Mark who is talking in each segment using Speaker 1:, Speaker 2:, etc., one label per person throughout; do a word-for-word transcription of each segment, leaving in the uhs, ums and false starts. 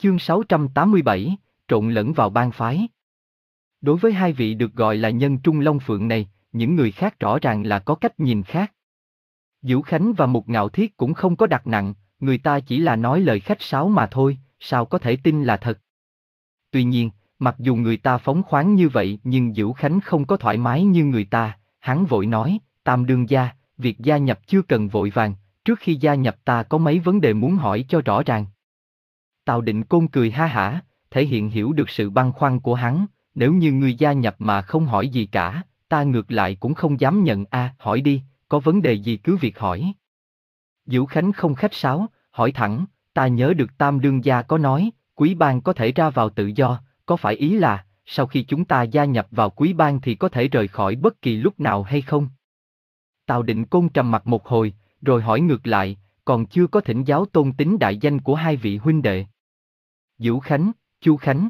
Speaker 1: Chương sáu trăm tám mươi bảy, trộn lẫn vào bang phái. Đối với hai vị được gọi là nhân trung long phượng này, những người khác rõ ràng là có cách nhìn khác. Vũ Khánh và Mục Ngạo Thiết cũng không có đặt nặng, người ta chỉ là nói lời khách sáo mà thôi, sao có thể tin là thật. Tuy nhiên, mặc dù người ta phóng khoáng như vậy nhưng Vũ Khánh không có thoải mái như người ta, hắn vội nói, Tam đương gia, việc gia nhập chưa cần vội vàng, trước khi gia nhập ta có mấy vấn đề muốn hỏi cho rõ ràng. Tào Định Côn cười ha hả, thể hiện hiểu được sự băn khoăn của hắn, nếu như ngươi gia nhập mà không hỏi gì cả, ta ngược lại cũng không dám nhận a, à, hỏi đi, có vấn đề gì cứ việc hỏi. Vũ Khánh không khách sáo, hỏi thẳng, ta nhớ được Tam đương gia có nói, Quý bang có thể ra vào tự do, có phải ý là, sau khi chúng ta gia nhập vào Quý bang thì có thể rời khỏi bất kỳ lúc nào hay không? Tào Định Côn trầm mặt một hồi, rồi hỏi ngược lại, còn chưa có thỉnh giáo tôn tính đại danh của hai vị huynh đệ. Vũ Khánh, Chu Khánh,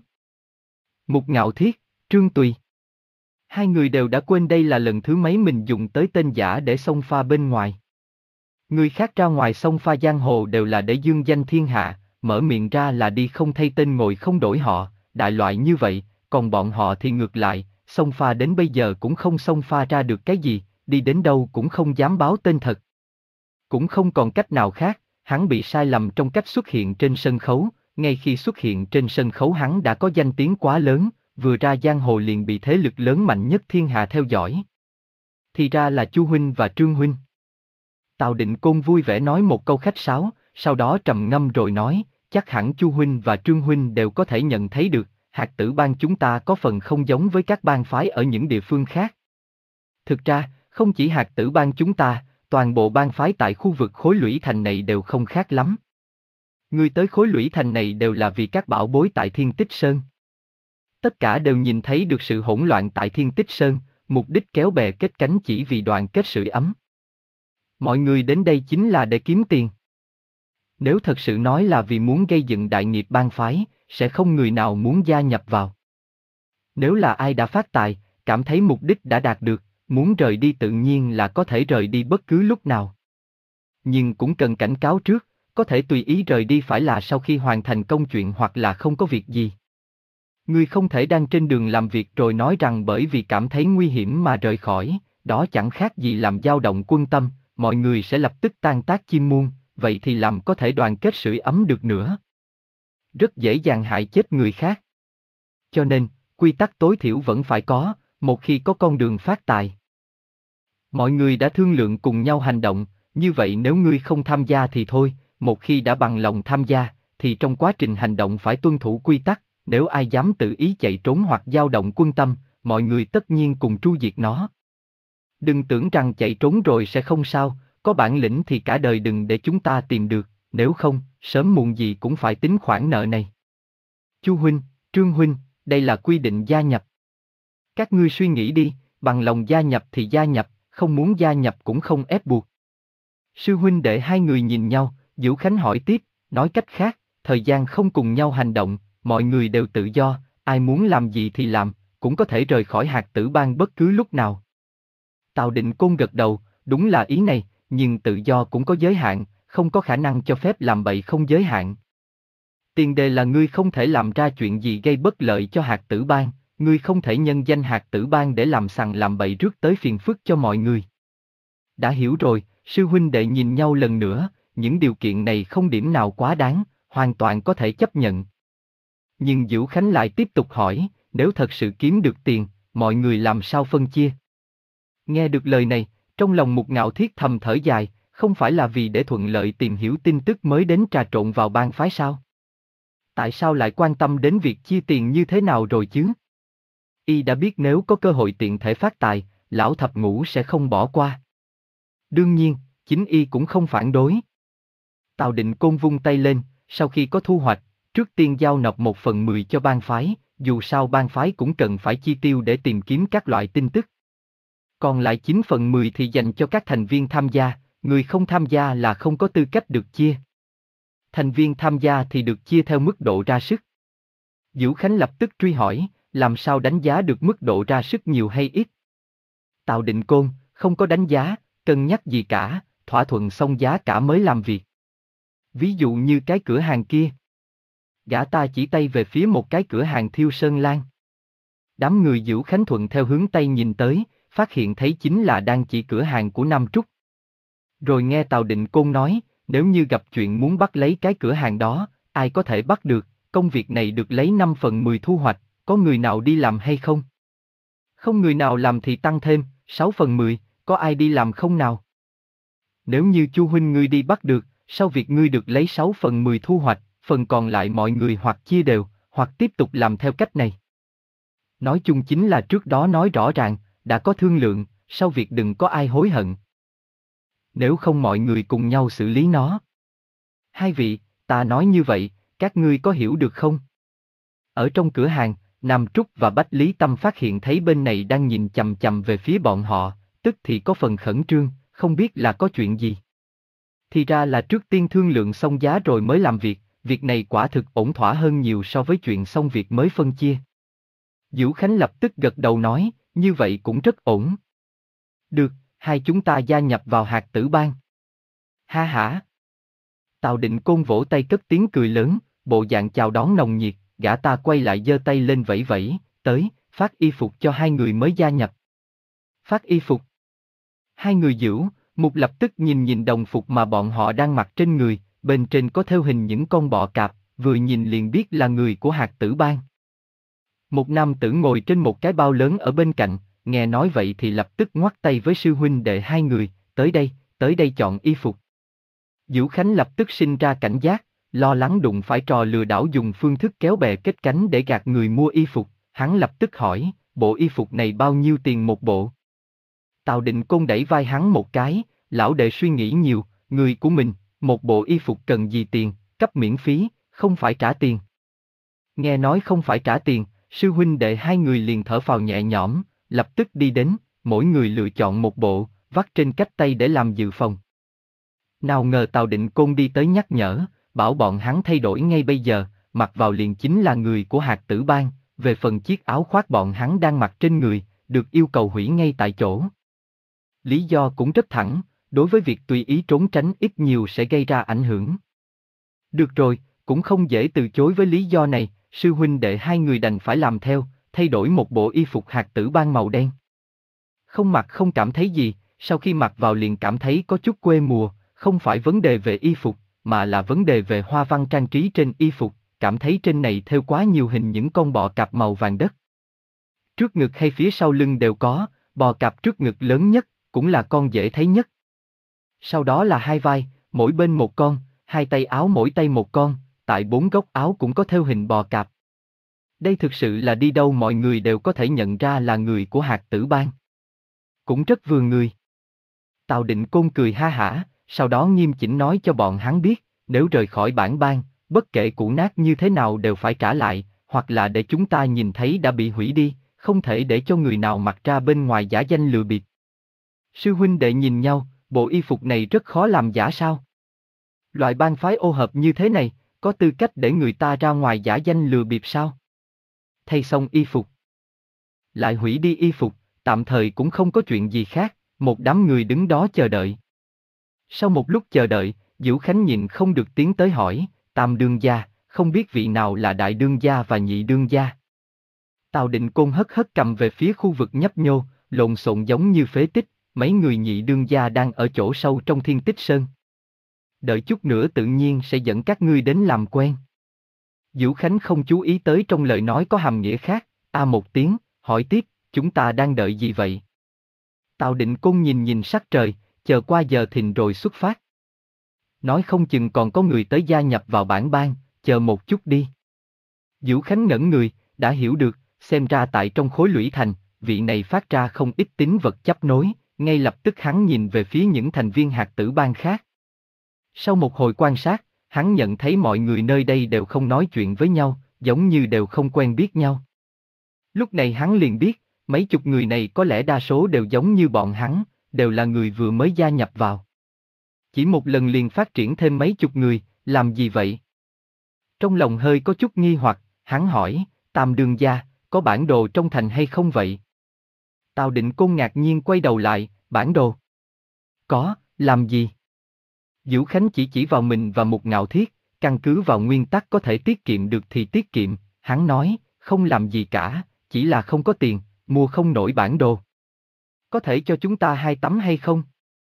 Speaker 1: Mục Ngạo Thiết, Trương Tùy. Hai người đều đã quên đây là lần thứ mấy mình dùng tới tên giả để xông pha bên ngoài. Người khác ra ngoài xông pha giang hồ đều là để dương danh thiên hạ, mở miệng ra là đi không thay tên ngồi không đổi họ, đại loại như vậy, còn bọn họ thì ngược lại, xông pha đến bây giờ cũng không xông pha ra được cái gì, đi đến đâu cũng không dám báo tên thật. Cũng không còn cách nào khác, hắn bị sai lầm trong cách xuất hiện trên sân khấu, ngay khi xuất hiện trên sân khấu hắn đã có danh tiếng quá lớn, vừa ra giang hồ liền bị thế lực lớn mạnh nhất thiên hạ theo dõi. Thì ra là Chu huynh và Trương huynh. Tào Định Côn vui vẻ nói một câu khách sáo, sau đó trầm ngâm rồi nói, chắc hẳn Chu huynh và Trương huynh đều có thể nhận thấy được, hạt tử bang chúng ta có phần không giống với các bang phái ở những địa phương khác. Thực ra, không chỉ hạt tử bang chúng ta, toàn bộ bang phái tại khu vực khối lũy thành này đều không khác lắm. Người tới khối lũy thành này đều là vì các bảo bối tại Thiên Tích Sơn. Tất cả đều nhìn thấy được sự hỗn loạn tại Thiên Tích Sơn, mục đích kéo bè kết cánh chỉ vì đoàn kết sưởi ấm. Mọi người đến đây chính là để kiếm tiền. Nếu thật sự nói là vì muốn gây dựng đại nghiệp bang phái, sẽ không người nào muốn gia nhập vào. Nếu là ai đã phát tài, cảm thấy mục đích đã đạt được, muốn rời đi tự nhiên là có thể rời đi bất cứ lúc nào. Nhưng cũng cần cảnh cáo trước, có thể tùy ý rời đi phải là sau khi hoàn thành công chuyện hoặc là không có việc gì. Ngươi không thể đang trên đường làm việc rồi nói rằng bởi vì cảm thấy nguy hiểm mà rời khỏi, đó chẳng khác gì làm dao động quân tâm, mọi người sẽ lập tức tan tác chim muôn, vậy thì làm có thể đoàn kết sưởi ấm được nữa. Rất dễ dàng hại chết người khác. Cho nên, quy tắc tối thiểu vẫn phải có, một khi có con đường phát tài. Mọi người đã thương lượng cùng nhau hành động, như vậy nếu ngươi không tham gia thì thôi, một khi đã bằng lòng tham gia, thì trong quá trình hành động phải tuân thủ quy tắc, nếu ai dám tự ý chạy trốn hoặc dao động quân tâm, mọi người tất nhiên cùng tru diệt nó. Đừng tưởng rằng chạy trốn rồi sẽ không sao, có bản lĩnh thì cả đời đừng để chúng ta tìm được, nếu không, sớm muộn gì cũng phải tính khoản nợ này. Chu huynh, Trương huynh, đây là quy định gia nhập. Các ngươi suy nghĩ đi, bằng lòng gia nhập thì gia nhập, không muốn gia nhập cũng không ép buộc. Sư huynh để hai người nhìn nhau, Vũ Khánh hỏi tiếp, nói cách khác, thời gian không cùng nhau hành động, mọi người đều tự do, ai muốn làm gì thì làm, cũng có thể rời khỏi hạt tử bang bất cứ lúc nào. Tào Định Côn gật đầu, đúng là ý này, nhưng tự do cũng có giới hạn, không có khả năng cho phép làm bậy không giới hạn. Tiền đề là ngươi không thể làm ra chuyện gì gây bất lợi cho hạt tử bang, ngươi không thể nhân danh hạt tử bang để làm sằng làm bậy rước tới phiền phức cho mọi người. Đã hiểu rồi, sư huynh đệ nhìn nhau lần nữa, những điều kiện này không điểm nào quá đáng, hoàn toàn có thể chấp nhận. Nhưng Vũ Khánh lại tiếp tục hỏi, nếu thật sự kiếm được tiền, mọi người làm sao phân chia? Nghe được lời này, trong lòng Mục Ngạo Thiết thầm thở dài, không phải là vì để thuận lợi tìm hiểu tin tức mới đến trà trộn vào bang phái sao? Tại sao lại quan tâm đến việc chia tiền như thế nào rồi chứ? Y đã biết nếu có cơ hội tiện thể phát tài, lão thập ngũ sẽ không bỏ qua. Đương nhiên, chính Y cũng không phản đối. Tào Định Côn vung tay lên, sau khi có thu hoạch, trước tiên giao nộp một phần mười cho bang phái, dù sao bang phái cũng cần phải chi tiêu để tìm kiếm các loại tin tức. Còn lại chín phần mười thì dành cho các thành viên tham gia, người không tham gia là không có tư cách được chia. Thành viên tham gia thì được chia theo mức độ ra sức. Vũ Khánh lập tức truy hỏi, làm sao đánh giá được mức độ ra sức nhiều hay ít? Tào Định Côn, không có đánh giá, cân nhắc gì cả, thỏa thuận xong giá cả mới làm việc. Ví dụ như cái cửa hàng kia. gã ta chỉ tay về phía một cái cửa hàng thiêu sơn lan. Đám người Dữu Khánh thuận theo hướng Tây nhìn tới, phát hiện thấy chính là đang chỉ cửa hàng của Nam Trúc. Rồi nghe Tào Định Côn nói, nếu như gặp chuyện muốn bắt lấy cái cửa hàng đó, ai có thể bắt được, công việc này được lấy năm phần mười thu hoạch, có người nào đi làm hay không? Không người nào làm thì tăng thêm, sáu phần mười, có ai đi làm không nào? Nếu như Chu huynh ngươi đi bắt được, sau việc ngươi được lấy sáu phần mười thu hoạch, phần còn lại mọi người hoặc chia đều, hoặc tiếp tục làm theo cách này. Nói chung chính là trước đó nói rõ ràng, đã có thương lượng, sau việc đừng có ai hối hận. Nếu không mọi người cùng nhau xử lý nó. Hai vị, ta nói như vậy, các ngươi có hiểu được không? Ở trong cửa hàng, Nam Trúc và Bách Lý Tâm phát hiện thấy bên này đang nhìn chằm chằm về phía bọn họ, tức thì có phần khẩn trương, không biết là có chuyện gì. Thì ra là trước tiên thương lượng xong giá rồi mới làm việc, việc này quả thực ổn thỏa hơn nhiều so với chuyện xong việc mới phân chia. Dữu Khánh lập tức gật đầu nói, như vậy cũng rất ổn. Được, hai chúng ta gia nhập vào Hạt Tử Bang. Ha hả. Tào Định Côn vỗ tay cất tiếng cười lớn, bộ dạng chào đón nồng nhiệt, gã ta quay lại giơ tay lên vẫy vẫy, tới, phát y phục cho hai người mới gia nhập. Phát y phục. Hai người Dữu, Mục lập tức nhìn nhìn đồng phục mà bọn họ đang mặc trên người, bên trên có thêu hình những con bọ cạp, vừa nhìn liền biết là người của Hạt Tử Bang. Một nam tử ngồi trên một cái bao lớn ở bên cạnh, nghe nói vậy thì lập tức ngoắt tay với sư huynh đệ hai người, tới đây, tới đây chọn y phục. Dữu Khánh lập tức sinh ra cảnh giác, lo lắng đụng phải trò lừa đảo dùng phương thức kéo bè kết cánh để gạt người mua y phục, hắn lập tức hỏi, bộ y phục này bao nhiêu tiền một bộ? Tào Định Côn đẩy vai hắn một cái, lão đệ suy nghĩ nhiều, người của mình, một bộ y phục cần gì tiền, cấp miễn phí, không phải trả tiền. Nghe nói không phải trả tiền, sư huynh đệ hai người liền thở phào nhẹ nhõm, lập tức đi đến, mỗi người lựa chọn một bộ, vắt trên cách tay để làm dự phòng. Nào ngờ Tào Định Côn đi tới nhắc nhở, bảo bọn hắn thay đổi ngay bây giờ, mặc vào liền chính là người của Hạt Tử Bang, về phần chiếc áo khoác bọn hắn đang mặc trên người, được yêu cầu hủy ngay tại chỗ. Lý do cũng rất thẳng, đối với việc tùy ý trốn tránh ít nhiều sẽ gây ra ảnh hưởng. Được rồi, cũng không dễ từ chối với lý do này, sư huynh đệ hai người đành phải làm theo, thay đổi một bộ y phục Hạt Tử Bang màu đen. Không mặc không cảm thấy gì, sau khi mặc vào liền cảm thấy có chút quê mùa, không phải vấn đề về y phục, mà là vấn đề về hoa văn trang trí trên y phục, cảm thấy trên này thêu quá nhiều hình những con bọ cạp màu vàng đất. Trước ngực hay phía sau lưng đều có, bò cạp trước ngực lớn nhất, cũng là con dễ thấy nhất. Sau đó là hai vai, mỗi bên một con, hai tay áo mỗi tay một con, tại bốn góc áo cũng có thêu hình bò cạp. Đây thực sự là đi đâu mọi người đều có thể nhận ra là người của Hạt Tử Bang. Cũng rất vừa người. Tào Định Côn cười ha hả, sau đó nghiêm chỉnh nói cho bọn hắn biết, nếu rời khỏi bản bang, bất kể cũ nát như thế nào đều phải trả lại, hoặc là để chúng ta nhìn thấy đã bị hủy đi, không thể để cho người nào mặc ra bên ngoài giả danh lừa bịp. Sư huynh đệ nhìn nhau, bộ y phục này rất khó làm giả sao? Loại bang phái ô hợp như thế này, có tư cách để người ta ra ngoài giả danh lừa bịp sao? Thay xong y phục, lại hủy đi y phục, tạm thời cũng không có chuyện gì khác, một đám người đứng đó chờ đợi. Sau một lúc chờ đợi, Dữu Khánh nhịn không được tiến tới hỏi, Tam đương gia, không biết vị nào là đại đương gia và nhị đương gia? Tào Định Côn hất hất cầm về phía khu vực nhấp nhô, lộn xộn giống như phế tích, mấy người nhị đương gia đang ở chỗ sâu trong Thiên Tích Sơn. Đợi chút nữa tự nhiên sẽ dẫn các ngươi đến làm quen. Dữu Khánh không chú ý tới trong lời nói có hàm nghĩa khác, a một tiếng, hỏi tiếp, chúng ta đang đợi gì vậy? Tào Định Côn nhìn nhìn sắc trời, chờ qua giờ thìn rồi xuất phát. Nói không chừng còn có người tới gia nhập vào bản bang, chờ một chút đi. Dữu Khánh ngẩn người, đã hiểu được, xem ra tại trong khối lũy thành, vị này phát ra không ít tín vật chấp nối, ngay lập tức hắn nhìn về phía những thành viên Hạt Tử Bang khác. Sau một hồi quan sát, hắn nhận thấy mọi người nơi đây đều không nói chuyện với nhau, giống như đều không quen biết nhau. Lúc này hắn liền biết, mấy chục người này có lẽ đa số đều giống như bọn hắn, đều là người vừa mới gia nhập vào. Chỉ một lần liền phát triển thêm mấy chục người, làm gì vậy? Trong lòng hơi có chút nghi hoặc, hắn hỏi, Tam đương gia, có bản đồ trong thành hay không vậy? Tào Định Côn ngạc nhiên quay đầu lại, bản đồ. Có, làm gì? Dữu Khánh chỉ chỉ vào mình và Mục Ngạo Thiết, căn cứ vào nguyên tắc có thể tiết kiệm được thì tiết kiệm, hắn nói, không làm gì cả, chỉ là không có tiền, mua không nổi bản đồ. Có thể cho chúng ta hai tấm hay không?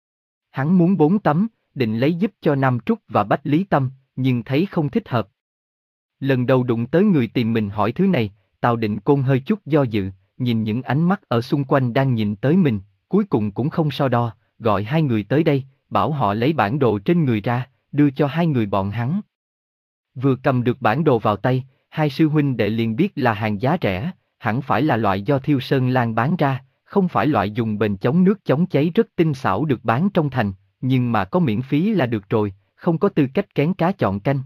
Speaker 1: Hắn muốn bốn tấm, định lấy giúp cho Nam Trúc và Bách Lý Tâm, nhưng thấy không thích hợp. Lần đầu đụng tới người tìm mình hỏi thứ này, Tào Định Côn hơi chút do dự, nhìn những ánh mắt ở xung quanh đang nhìn tới mình, cuối cùng cũng không so đo, gọi hai người tới đây, bảo họ lấy bản đồ trên người ra, đưa cho hai người bọn hắn. Vừa cầm được bản đồ vào tay, hai sư huynh đệ liền biết là hàng giá rẻ, hẳn phải là loại do Thiêu Sơn Lang bán ra, không phải loại dùng bền chống nước chống cháy rất tinh xảo được bán trong thành, nhưng mà có miễn phí là được rồi, không có tư cách kén cá chọn canh.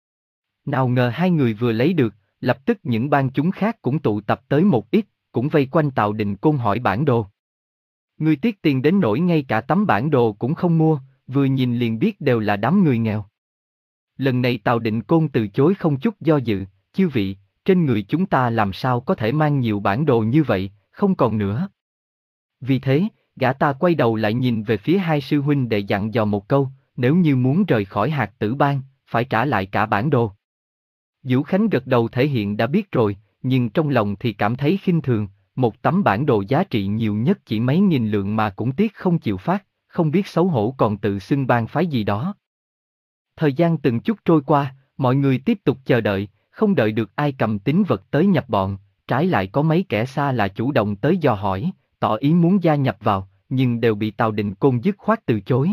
Speaker 1: Nào ngờ hai người vừa lấy được, lập tức những bang chúng khác cũng tụ tập tới một ít, cũng vây quanh Tào Định Côn hỏi bản đồ. Người tiếc tiền đến nỗi ngay cả tấm bản đồ cũng không mua, vừa nhìn liền biết đều là đám người nghèo. Lần này Tào Định Côn từ chối không chút do dự, chư vị, trên người chúng ta làm sao có thể mang nhiều bản đồ như vậy, không còn nữa. Vì thế, gã ta quay đầu lại nhìn về phía hai sư huynh để dặn dò một câu, nếu như muốn rời khỏi Hạt Tử Bang, phải trả lại cả bản đồ. Vũ Khánh gật đầu thể hiện đã biết rồi, nhưng trong lòng thì cảm thấy khinh thường, một tấm bản đồ giá trị nhiều nhất chỉ mấy nghìn lượng mà cũng tiếc không chịu phát, không biết xấu hổ còn tự xưng bang phái gì đó. Thời gian từng chút trôi qua, mọi người tiếp tục chờ đợi, không đợi được ai cầm tín vật tới nhập bọn, trái lại có mấy kẻ xa là chủ động tới dò hỏi, tỏ ý muốn gia nhập vào, nhưng đều bị Tào Định Côn dứt khoát từ chối.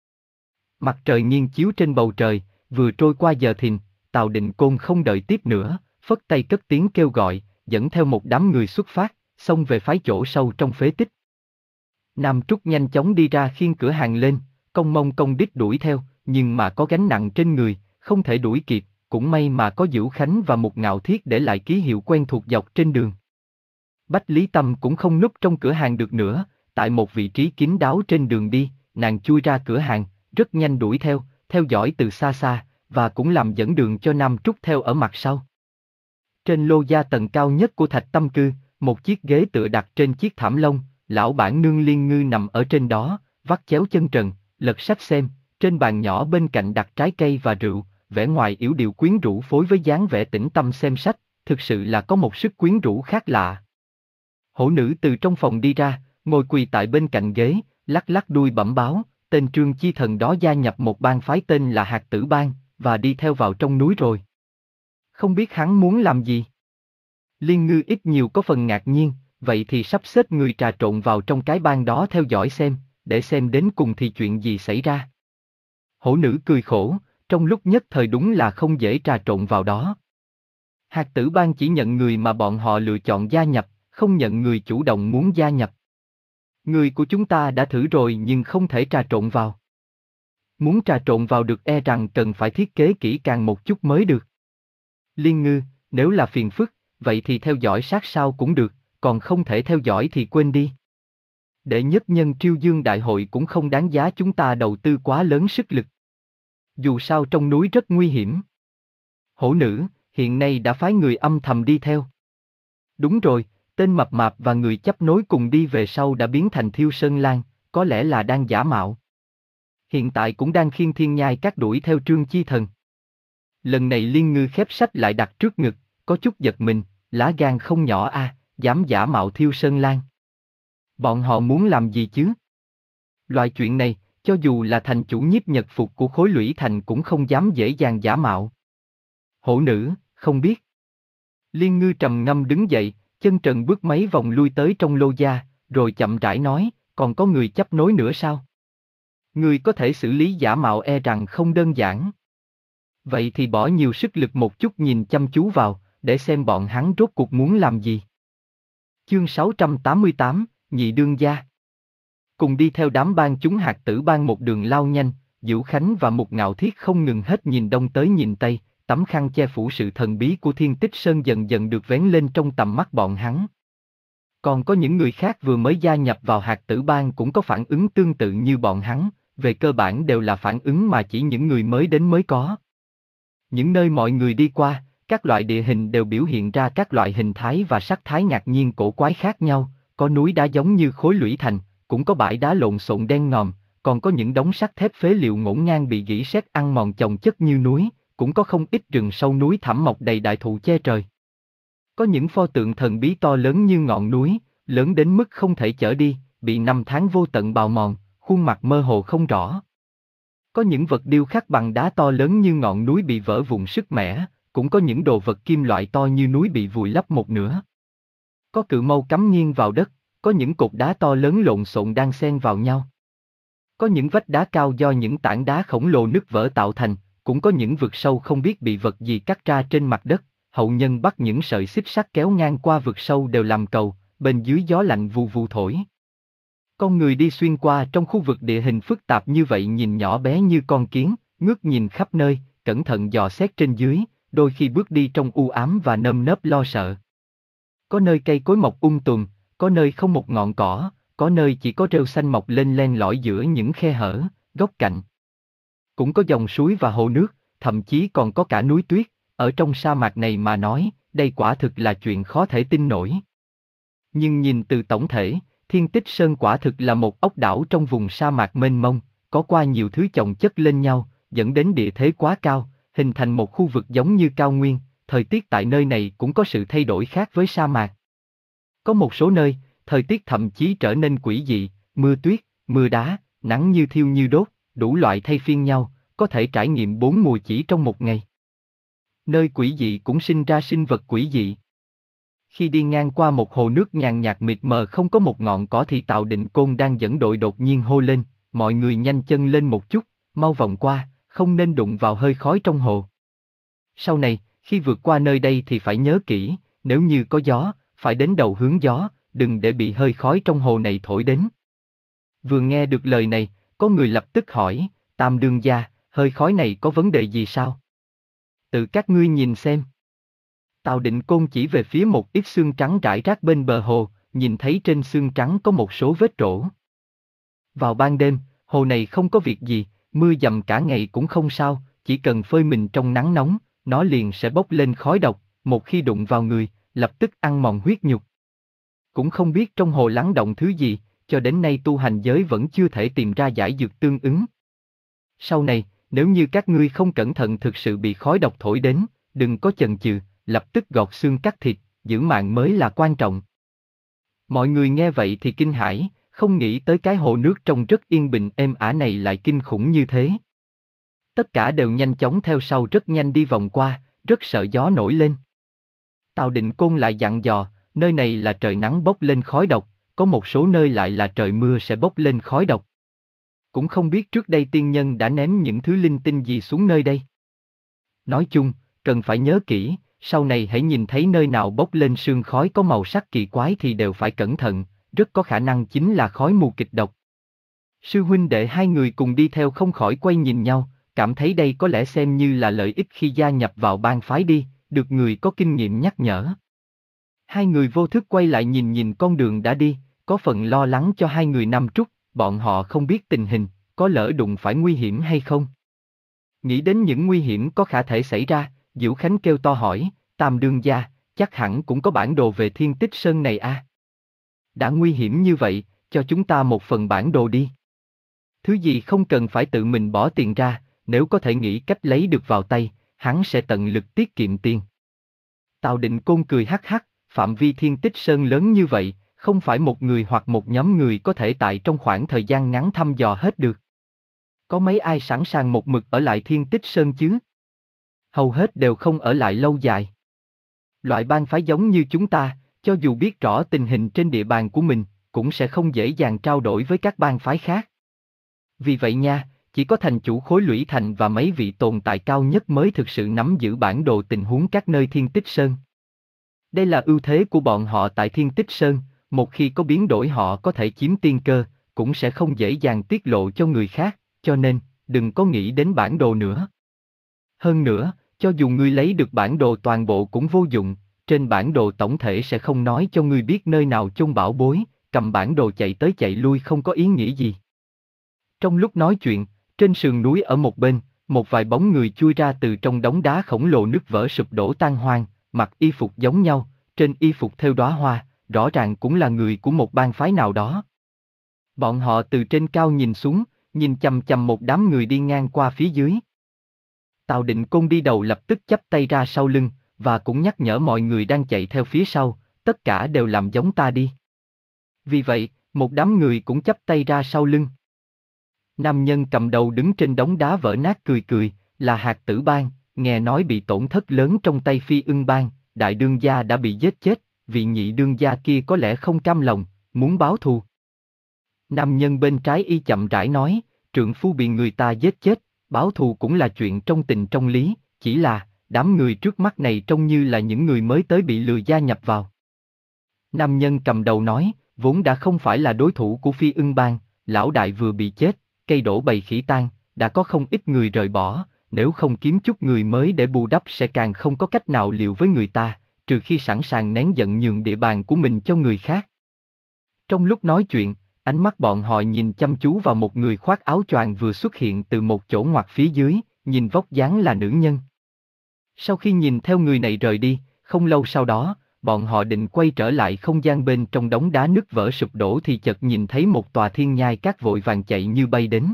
Speaker 1: Mặt trời nghiêng chiếu trên bầu trời, vừa trôi qua giờ thìn, Tào Định Côn không đợi tiếp nữa, phất tay cất tiếng kêu gọi, dẫn theo một đám người xuất phát, xông về phái chỗ sâu trong phế tích. Nam Trúc nhanh chóng đi ra khiêng cửa hàng lên, Công Mông Công Đích đuổi theo, nhưng mà có gánh nặng trên người, không thể đuổi kịp, cũng may mà có Dữu Khánh và một Ngạo Thiết để lại ký hiệu quen thuộc dọc trên đường. Bách Lý Tâm cũng không núp trong cửa hàng được nữa, tại một vị trí kín đáo trên đường đi, nàng chui ra cửa hàng, rất nhanh đuổi theo, theo dõi từ xa xa, và cũng làm dẫn đường cho Nam Trúc theo ở mặt sau. Trên lô gia tầng cao nhất của Thạch Tâm Cư, một chiếc ghế tựa đặt trên chiếc thảm lông, lão bản Nương Liên Ngư nằm ở trên đó, vắt chéo chân trần, lật sách xem, trên bàn nhỏ bên cạnh đặt trái cây và rượu, vẻ ngoài yểu điệu quyến rũ phối với dáng vẻ tĩnh tâm xem sách, thực sự là có một sức quyến rũ khác lạ. Hổ nữ từ trong phòng đi ra, ngồi quỳ tại bên cạnh ghế, lắc lắc đuôi bẩm báo, tên Trương Chi Thần đó gia nhập một bang phái tên là Hạt Tử Bang, và đi theo vào trong núi rồi. Không biết hắn muốn làm gì? Liên Ngư ít nhiều có phần ngạc nhiên, vậy thì sắp xếp người trà trộn vào trong cái bang đó theo dõi xem, để xem đến cùng thì chuyện gì xảy ra. Hổ nữ cười khổ, trong lúc nhất thời đúng là không dễ trà trộn vào đó. Hạt Tử Bang chỉ nhận người mà bọn họ lựa chọn gia nhập, không nhận người chủ động muốn gia nhập. Người của chúng ta đã thử rồi nhưng không thể trà trộn vào. Muốn trà trộn vào được e rằng cần phải thiết kế kỹ càng một chút mới được. Liên Ngư, nếu là phiền phức, vậy thì theo dõi sát sao cũng được, còn không thể theo dõi thì quên đi. Đệ nhất nhân Triêu Dương Đại hội cũng không đáng giá chúng ta đầu tư quá lớn sức lực. Dù sao trong núi rất nguy hiểm. Hổ nữ, hiện nay đã phái người âm thầm đi theo. Đúng rồi, tên mập mạp và người chấp nối cùng đi về sau đã biến thành Thiêu Sơn Lang, có lẽ là đang giả mạo. Hiện tại cũng đang khiêng Thiên Nhai Các đuổi theo Trương Chi Thần. Lần này Liên Ngư khép sách lại đặt trước ngực, có chút giật mình, lá gan không nhỏ a, à, dám giả mạo Thiêu Sơn Lang. Bọn họ muốn làm gì chứ? Loại chuyện này, cho dù là thành chủ Nhiếp Nhật Phục của Khối Lũy Thành cũng không dám dễ dàng giả mạo. Hổ nữ, không biết. Liên Ngư trầm ngâm đứng dậy, chân trần bước mấy vòng lui tới trong lô gia, rồi chậm rãi nói, còn có người chấp nối nữa sao? Người có thể xử lý giả mạo e rằng không đơn giản. Vậy thì bỏ nhiều sức lực một chút nhìn chăm chú vào, để xem bọn hắn rốt cuộc muốn làm gì. Chương sáu trăm tám mươi tám, Nhị Đương Gia. Cùng đi theo đám bang chúng Hạt Tử Bang một đường lao nhanh, Dữu Khánh và Mục Ngạo Thiết không ngừng hết nhìn đông tới nhìn tây, tấm khăn che phủ sự thần bí của Thiên Tích Sơn dần dần được vén lên trong tầm mắt bọn hắn. Còn có những người khác vừa mới gia nhập vào Hạt Tử Bang cũng có phản ứng tương tự như bọn hắn, về cơ bản đều là phản ứng mà chỉ những người mới đến mới có. Những nơi mọi người đi qua, các loại địa hình đều biểu hiện ra các loại hình thái và sắc thái ngạc nhiên cổ quái khác nhau, có núi đá giống như Khối Lũy Thành, cũng có bãi đá lộn xộn đen ngòm, còn có những đống sắt thép phế liệu ngổn ngang bị rỉ sét ăn mòn chồng chất như núi, cũng có không ít rừng sâu núi thẳm mọc đầy đại thụ che trời. Có những pho tượng thần bí to lớn như ngọn núi, lớn đến mức không thể chở đi, bị năm tháng vô tận bào mòn, khuôn mặt mơ hồ không rõ. Có những vật điêu khắc bằng đá to lớn như ngọn núi bị vỡ vụn sứt mẻ, cũng có những đồ vật kim loại to như núi bị vùi lấp một nửa. Có cự mâu cắm nghiêng vào đất, có những cột đá to lớn lộn xộn đang xen vào nhau. Có những vách đá cao do những tảng đá khổng lồ nứt vỡ tạo thành, cũng có những vực sâu không biết bị vật gì cắt ra trên mặt đất. Hậu nhân bắt những sợi xích sắt kéo ngang qua vực sâu đều làm cầu, bên dưới gió lạnh vù vù thổi. Con người đi xuyên qua trong khu vực địa hình phức tạp như vậy nhìn nhỏ bé như con kiến, ngước nhìn khắp nơi, cẩn thận dò xét trên dưới, đôi khi bước đi trong u ám và nơm nớp lo sợ. Có nơi cây cối mọc um tùm, có nơi không một ngọn cỏ, có nơi chỉ có rêu xanh mọc lên len lỏi giữa những khe hở, góc cạnh. Cũng có dòng suối và hồ nước, thậm chí còn có cả núi tuyết. Ở trong sa mạc này mà nói, đây quả thực là chuyện khó thể tin nổi. Nhưng nhìn từ tổng thể, Thiên Tích Sơn quả thực là một ốc đảo trong vùng sa mạc mênh mông, có qua nhiều thứ chồng chất lên nhau, dẫn đến địa thế quá cao, hình thành một khu vực giống như cao nguyên, thời tiết tại nơi này cũng có sự thay đổi khác với sa mạc. Có một số nơi, thời tiết thậm chí trở nên quỷ dị, mưa tuyết, mưa đá, nắng như thiêu như đốt, đủ loại thay phiên nhau, có thể trải nghiệm bốn mùa chỉ trong một ngày. Nơi quỷ dị cũng sinh ra sinh vật quỷ dị. Khi đi ngang qua một hồ nước nhàn nhạt mịt mờ không có một ngọn cỏ thì Tào Định Côn đang dẫn đội đột nhiên hô lên, mọi người nhanh chân lên một chút, mau vòng qua, không nên đụng vào hơi khói trong hồ. Sau này, khi vượt qua nơi đây thì phải nhớ kỹ, nếu như có gió, phải đến đầu hướng gió, đừng để bị hơi khói trong hồ này thổi đến. Vừa nghe được lời này, có người lập tức hỏi, Tam đương gia, hơi khói này có vấn đề gì sao? Tự các ngươi nhìn xem. Tào Định Côn chỉ về phía một ít xương trắng rải rác bên bờ hồ, nhìn thấy trên xương trắng có một số vết rỗ. Vào ban đêm, hồ này không có việc gì, mưa dầm cả ngày cũng không sao, chỉ cần phơi mình trong nắng nóng, nó liền sẽ bốc lên khói độc, một khi đụng vào người, lập tức ăn mòn huyết nhục. Cũng không biết trong hồ lắng động thứ gì, cho đến nay tu hành giới vẫn chưa thể tìm ra giải dược tương ứng. Sau này, nếu như các ngươi không cẩn thận thực sự bị khói độc thổi đến, đừng có chần chừ, lập tức gọt xương cắt thịt, giữ mạng mới là quan trọng. Mọi người nghe vậy thì kinh hãi, không nghĩ tới cái hồ nước trông rất yên bình êm ả này lại kinh khủng như thế. Tất cả đều nhanh chóng theo sau rất nhanh đi vòng qua, rất sợ gió nổi lên. Tào Định Côn lại dặn dò, nơi này là trời nắng bốc lên khói độc, có một số nơi lại là trời mưa sẽ bốc lên khói độc. Cũng không biết trước đây tiên nhân đã ném những thứ linh tinh gì xuống nơi đây. Nói chung, cần phải nhớ kỹ, sau này hãy nhìn thấy nơi nào bốc lên sương khói có màu sắc kỳ quái thì đều phải cẩn thận, rất có khả năng chính là khói mù kịch độc. Sư huynh đệ hai người cùng đi theo không khỏi quay nhìn nhau, cảm thấy đây có lẽ xem như là lợi ích khi gia nhập vào bang phái đi, được người có kinh nghiệm nhắc nhở. Hai người vô thức quay lại nhìn nhìn con đường đã đi, có phần lo lắng cho hai người Nam Trúc, bọn họ không biết tình hình, có lỡ đụng phải nguy hiểm hay không. Nghĩ đến những nguy hiểm có khả thể xảy ra, Diệu Khánh kêu to hỏi, Tam đương gia, chắc hẳn cũng có bản đồ về Thiên Tích Sơn này a. Đã nguy hiểm như vậy, cho chúng ta một phần bản đồ đi. Thứ gì không cần phải tự mình bỏ tiền ra, nếu có thể nghĩ cách lấy được vào tay, hắn sẽ tận lực tiết kiệm tiền. Tào Định Côn cười hắc hắc, phạm vi Thiên Tích Sơn lớn như vậy, không phải một người hoặc một nhóm người có thể tại trong khoảng thời gian ngắn thăm dò hết được. Có mấy ai sẵn sàng một mực ở lại Thiên Tích Sơn chứ? Hầu hết đều không ở lại lâu dài. Loại bang phái giống như chúng ta, cho dù biết rõ tình hình trên địa bàn của mình, cũng sẽ không dễ dàng trao đổi với các bang phái khác. Vì vậy nha, chỉ có thành chủ khối lũy thành và mấy vị tồn tại cao nhất mới thực sự nắm giữ bản đồ tình huống các nơi Thiên Tích Sơn. Đây là ưu thế của bọn họ tại Thiên Tích Sơn, một khi có biến đổi họ có thể chiếm tiên cơ, cũng sẽ không dễ dàng tiết lộ cho người khác, cho nên, đừng có nghĩ đến bản đồ nữa. Hơn nữa, cho dù ngươi lấy được bản đồ toàn bộ cũng vô dụng, trên bản đồ tổng thể sẽ không nói cho ngươi biết nơi nào chôn bảo bối, cầm bản đồ chạy tới chạy lui không có ý nghĩa gì. Trong lúc nói chuyện, trên sườn núi ở một bên, một vài bóng người chui ra từ trong đống đá khổng lồ nứt vỡ sụp đổ tan hoang, mặc y phục giống nhau, trên y phục thêu đóa hoa, rõ ràng cũng là người của một bang phái nào đó. Bọn họ từ trên cao nhìn xuống, nhìn chằm chằm một đám người đi ngang qua phía dưới. Tào Định Côn đi đầu lập tức chắp tay ra sau lưng, và cũng nhắc nhở mọi người đang chạy theo phía sau, tất cả đều làm giống ta đi. Vì vậy, một đám người cũng chắp tay ra sau lưng. Nam nhân cầm đầu đứng trên đống đá vỡ nát cười cười, là Hạt Tử Bang, nghe nói bị tổn thất lớn trong tay Phi Ưng Bang, đại đương gia đã bị giết chết, vị nhị đương gia kia có lẽ không cam lòng, muốn báo thù. Nam nhân bên trái y chậm rãi nói, trượng phu bị người ta giết chết, báo thù cũng là chuyện trong tình trong lý, chỉ là, đám người trước mắt này trông như là những người mới tới bị lừa gia nhập vào. Nam nhân cầm đầu nói, vốn đã không phải là đối thủ của Phi Ưng Bang, lão đại vừa bị chết, cây đổ bầy khỉ tan, đã có không ít người rời bỏ, nếu không kiếm chút người mới để bù đắp sẽ càng không có cách nào liệu với người ta, trừ khi sẵn sàng nén giận nhường địa bàn của mình cho người khác. Trong lúc nói chuyện, ánh mắt bọn họ nhìn chăm chú vào một người khoác áo choàng vừa xuất hiện từ một chỗ ngoặt phía dưới, nhìn vóc dáng là nữ nhân. Sau khi nhìn theo người này rời đi, không lâu sau đó, bọn họ định quay trở lại không gian bên trong đống đá nứt vỡ sụp đổ thì chợt nhìn thấy một tòa thiên nhai cát vội vàng chạy như bay đến.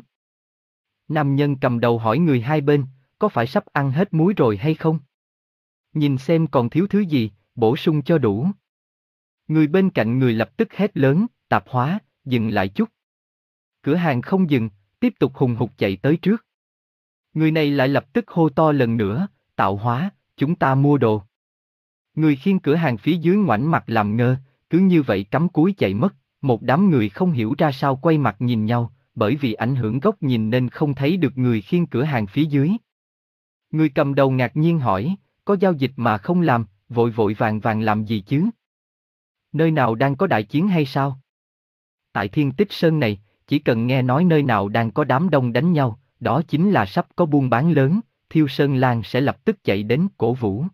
Speaker 1: Nam nhân cầm đầu hỏi người hai bên, có phải sắp ăn hết muối rồi hay không? Nhìn xem còn thiếu thứ gì, bổ sung cho đủ. Người bên cạnh người lập tức hét lớn, tạp hóa, dừng lại chút. Cửa hàng không dừng, tiếp tục hùng hục chạy tới trước. Người này lại lập tức hô to lần nữa, tạo hóa, chúng ta mua đồ. Người khiêng cửa hàng phía dưới ngoảnh mặt làm ngơ, cứ như vậy cắm cúi chạy mất, một đám người không hiểu ra sao quay mặt nhìn nhau, bởi vì ảnh hưởng góc nhìn nên không thấy được người khiêng cửa hàng phía dưới. Người cầm đầu ngạc nhiên hỏi, có giao dịch mà không làm, vội vội vàng vàng làm gì chứ? Nơi nào đang có đại chiến hay sao? Tại Thiên Tích Sơn này, chỉ cần nghe nói nơi nào đang có đám đông đánh nhau, đó chính là sắp có buôn bán lớn, Thiêu Sơn Lan sẽ lập tức chạy đến cổ vũ.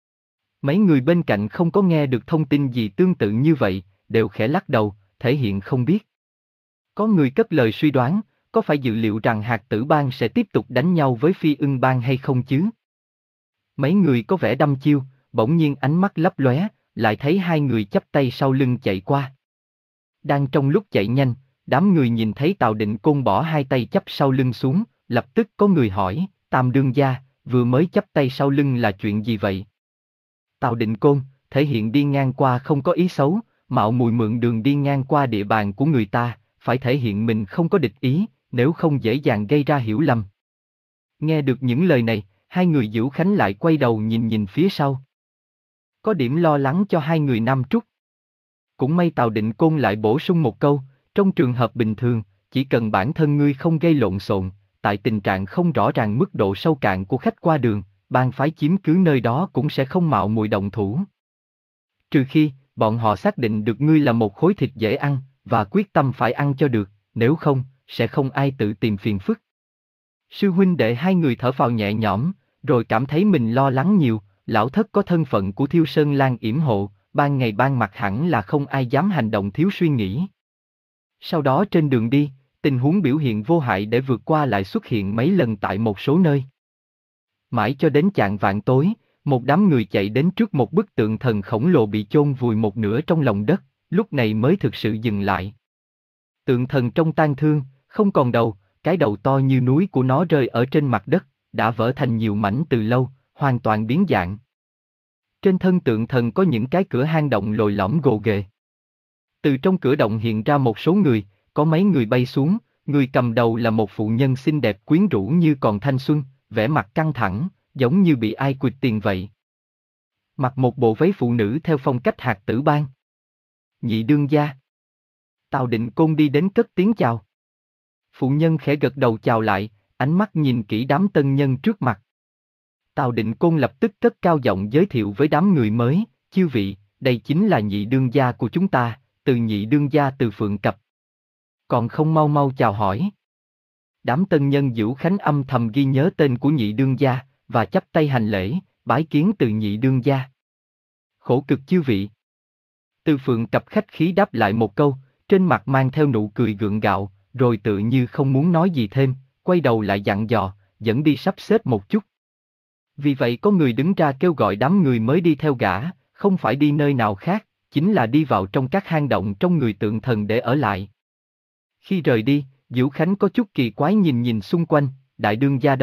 Speaker 1: Mấy người bên cạnh không có nghe được thông tin gì tương tự như vậy, đều khẽ lắc đầu, thể hiện không biết. Có người cất lời suy đoán, có phải dự liệu rằng Hạt Tử Bang sẽ tiếp tục đánh nhau với Phi Ưng Bang hay không chứ? Mấy người có vẻ đăm chiêu, bỗng nhiên ánh mắt lấp lóe, lại thấy hai người chắp tay sau lưng chạy qua. Đang trong lúc chạy nhanh, đám người nhìn thấy Tào Định Côn bỏ hai tay chắp sau lưng xuống, lập tức có người hỏi, Tam đương gia, vừa mới chắp tay sau lưng là chuyện gì vậy? Tào Định Côn, thể hiện đi ngang qua không có ý xấu, mạo muội mượn đường đi ngang qua địa bàn của người ta, phải thể hiện mình không có địch ý, nếu không dễ dàng gây ra hiểu lầm. Nghe được những lời này, hai người Dữu Khánh lại quay đầu nhìn nhìn phía sau. Có điểm lo lắng cho hai người Nam Trúc. Cũng may Tào Định Côn lại bổ sung một câu, trong trường hợp bình thường, chỉ cần bản thân ngươi không gây lộn xộn, tại tình trạng không rõ ràng mức độ sâu cạn của khách qua đường, bang phái chiếm cứ nơi đó cũng sẽ không mạo muội động thủ. Trừ khi, bọn họ xác định được ngươi là một khối thịt dễ ăn, và quyết tâm phải ăn cho được, nếu không, sẽ không ai tự tìm phiền phức. Sư huynh đệ hai người thở phào nhẹ nhõm, rồi cảm thấy mình lo lắng nhiều, lão thất có thân phận của Thiêu Sơn Lan yểm hộ, ban ngày ban mặt hẳn là không ai dám hành động thiếu suy nghĩ. Sau đó trên đường đi, tình huống biểu hiện vô hại để vượt qua lại xuất hiện mấy lần tại một số nơi. Mãi cho đến chạng vạng tối, một đám người chạy đến trước một bức tượng thần khổng lồ bị chôn vùi một nửa trong lòng đất, lúc này mới thực sự dừng lại. Tượng thần trong tang thương, không còn đầu, cái đầu to như núi của nó rơi ở trên mặt đất, đã vỡ thành nhiều mảnh từ lâu, hoàn toàn biến dạng. Trên thân tượng thần có những cái cửa hang động lồi lõm gồ ghề. Từ trong cửa động hiện ra một số người, có mấy người bay xuống, người cầm đầu là một phụ nhân xinh đẹp quyến rũ như còn thanh xuân, vẻ mặt căng thẳng, giống như bị ai quỵt tiền vậy. Mặc một bộ váy phụ nữ theo phong cách Hạt Tử Bang. Nhị đương gia. Tào Định Côn đi đến cất tiếng chào. Phụ nhân khẽ gật đầu chào lại, ánh mắt nhìn kỹ đám tân nhân trước mặt. Tào Định Côn lập tức cất cao giọng giới thiệu với đám người mới, chư vị, đây chính là nhị đương gia của chúng ta, từ nhị đương gia từ Phượng Cập. Còn không mau mau chào hỏi. Đám tân nhân Dữu Khánh âm thầm ghi nhớ tên của nhị đương gia, và chắp tay hành lễ, bái kiến từ nhị đương gia. Khổ cực chư vị. Từ Phượng Cập khách khí đáp lại một câu, trên mặt mang theo nụ cười gượng gạo, rồi tự như không muốn nói gì thêm, quay đầu lại dặn dò, dẫn đi sắp xếp một chút. Vì vậy có người đứng ra kêu gọi đám người mới đi theo gã, không phải đi nơi nào khác, chính là đi vào trong các hang động trong người tượng thần để ở lại. Khi rời đi, Dữu Khánh có chút kỳ quái nhìn nhìn xung quanh, đại đương gia đâu,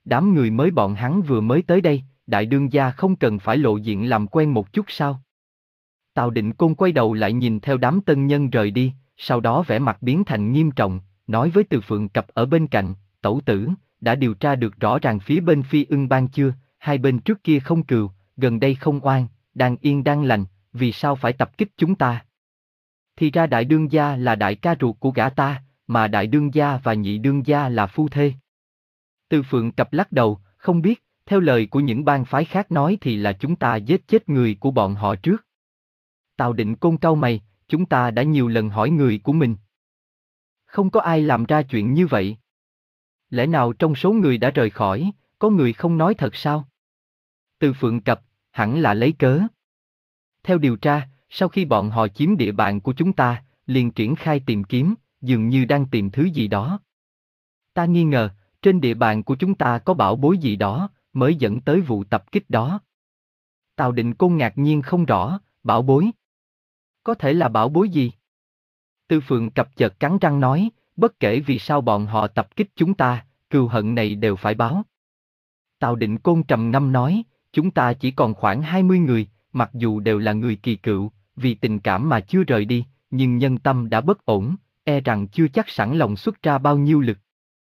Speaker 1: đám người mới bọn hắn vừa mới tới đây, đại đương gia không cần phải lộ diện làm quen một chút sao? Tào Định Côn quay đầu lại nhìn theo đám tân nhân rời đi, sau đó vẻ mặt biến thành nghiêm trọng, nói với Từ Phượng Cập ở bên cạnh, tẩu tử, đã điều tra được rõ ràng phía bên Phi Ưng Bang chưa, hai bên trước kia không cừu, gần đây không oan, đang yên đang lành, vì sao phải tập kích chúng ta? Thì ra đại đương gia là đại ca ruột của gã ta, mà đại đương gia và nhị đương gia là phu thê. Từ Phượng Cập lắc đầu, không biết, theo lời của những bang phái khác nói thì là chúng ta giết chết người của bọn họ trước. Tào Định Côn cau mày, chúng ta đã nhiều lần hỏi người của mình. Không có ai làm ra chuyện như vậy. Lẽ nào trong số người đã rời khỏi, có người không nói thật sao? Từ Phượng Cập, hẳn là lấy cớ. Theo điều tra, sau khi bọn họ chiếm địa bàn của chúng ta, liền triển khai tìm kiếm, dường như đang tìm thứ gì đó. Ta nghi ngờ, trên địa bàn của chúng ta có bảo bối gì đó, mới dẫn tới vụ tập kích đó. Tào Định Côn ngạc nhiên không rõ, bảo bối. Có thể là bảo bối gì? Từ Phượng Cập chợt cắn răng nói, bất kể vì sao bọn họ tập kích chúng ta, cừu hận này đều phải báo. Tào Định Côn trầm ngâm nói, chúng ta chỉ còn khoảng hai mươi người, mặc dù đều là người kỳ cựu, vì tình cảm mà chưa rời đi, nhưng nhân tâm đã bất ổn, e rằng chưa chắc sẵn lòng xuất ra bao nhiêu lực.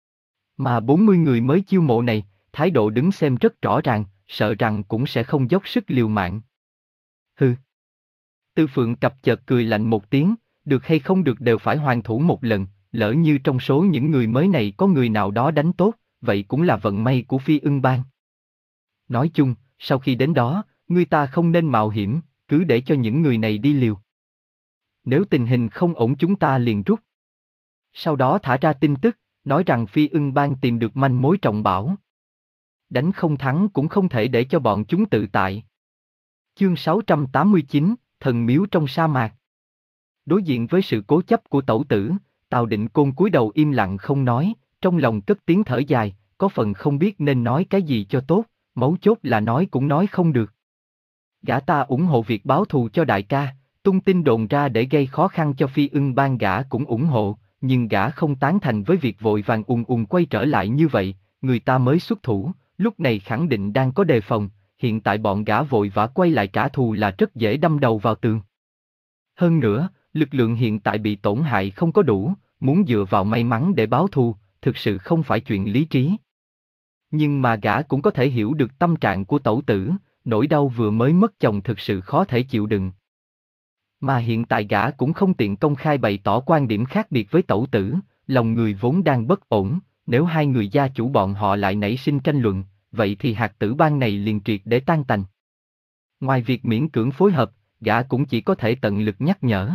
Speaker 1: Mà bốn mươi người mới chiêu mộ này, thái độ đứng xem rất rõ ràng, sợ rằng cũng sẽ không dốc sức liều mạng. Hừ. Từ Phượng Cập chợt cười lạnh một tiếng, được hay không được đều phải hoàn thủ một lần, lỡ như trong số những người mới này có người nào đó đánh tốt, vậy cũng là vận may của Phi Ưng Bang. Nói chung, sau khi đến đó, người ta không nên mạo hiểm, cứ để cho những người này đi liều. Nếu tình hình không ổn chúng ta liền rút. Sau đó thả ra tin tức, nói rằng Phi Ưng Bang tìm được manh mối trọng bảo. Đánh không thắng cũng không thể để cho bọn chúng tự tại. Chương sáu trăm tám mươi chín, Thần Miếu trong sa mạc. Đối diện với sự cố chấp của tẩu tử, Tào Định Côn cúi đầu im lặng không nói, trong lòng cất tiếng thở dài, có phần không biết nên nói cái gì cho tốt, mấu chốt là nói cũng nói không được. Gã ta ủng hộ việc báo thù cho đại ca, tung tin đồn ra để gây khó khăn cho Phi Ưng Bang gã cũng ủng hộ, nhưng gã không tán thành với việc vội vàng ùn ùn quay trở lại như vậy, người ta mới xuất thủ, lúc này khẳng định đang có đề phòng, hiện tại bọn gã vội vã quay lại trả thù là rất dễ đâm đầu vào tường. Hơn nữa, lực lượng hiện tại bị tổn hại không có đủ, muốn dựa vào may mắn để báo thù, thực sự không phải chuyện lý trí. Nhưng mà gã cũng có thể hiểu được tâm trạng của tẩu tử, nỗi đau vừa mới mất chồng thực sự khó thể chịu đựng. Mà hiện tại gã cũng không tiện công khai bày tỏ quan điểm khác biệt với tẩu tử, lòng người vốn đang bất ổn, nếu hai người gia chủ bọn họ lại nảy sinh tranh luận, vậy thì hạt tử bang này liền triệt để tan tành. Ngoài việc miễn cưỡng phối hợp, gã cũng chỉ có thể tận lực nhắc nhở.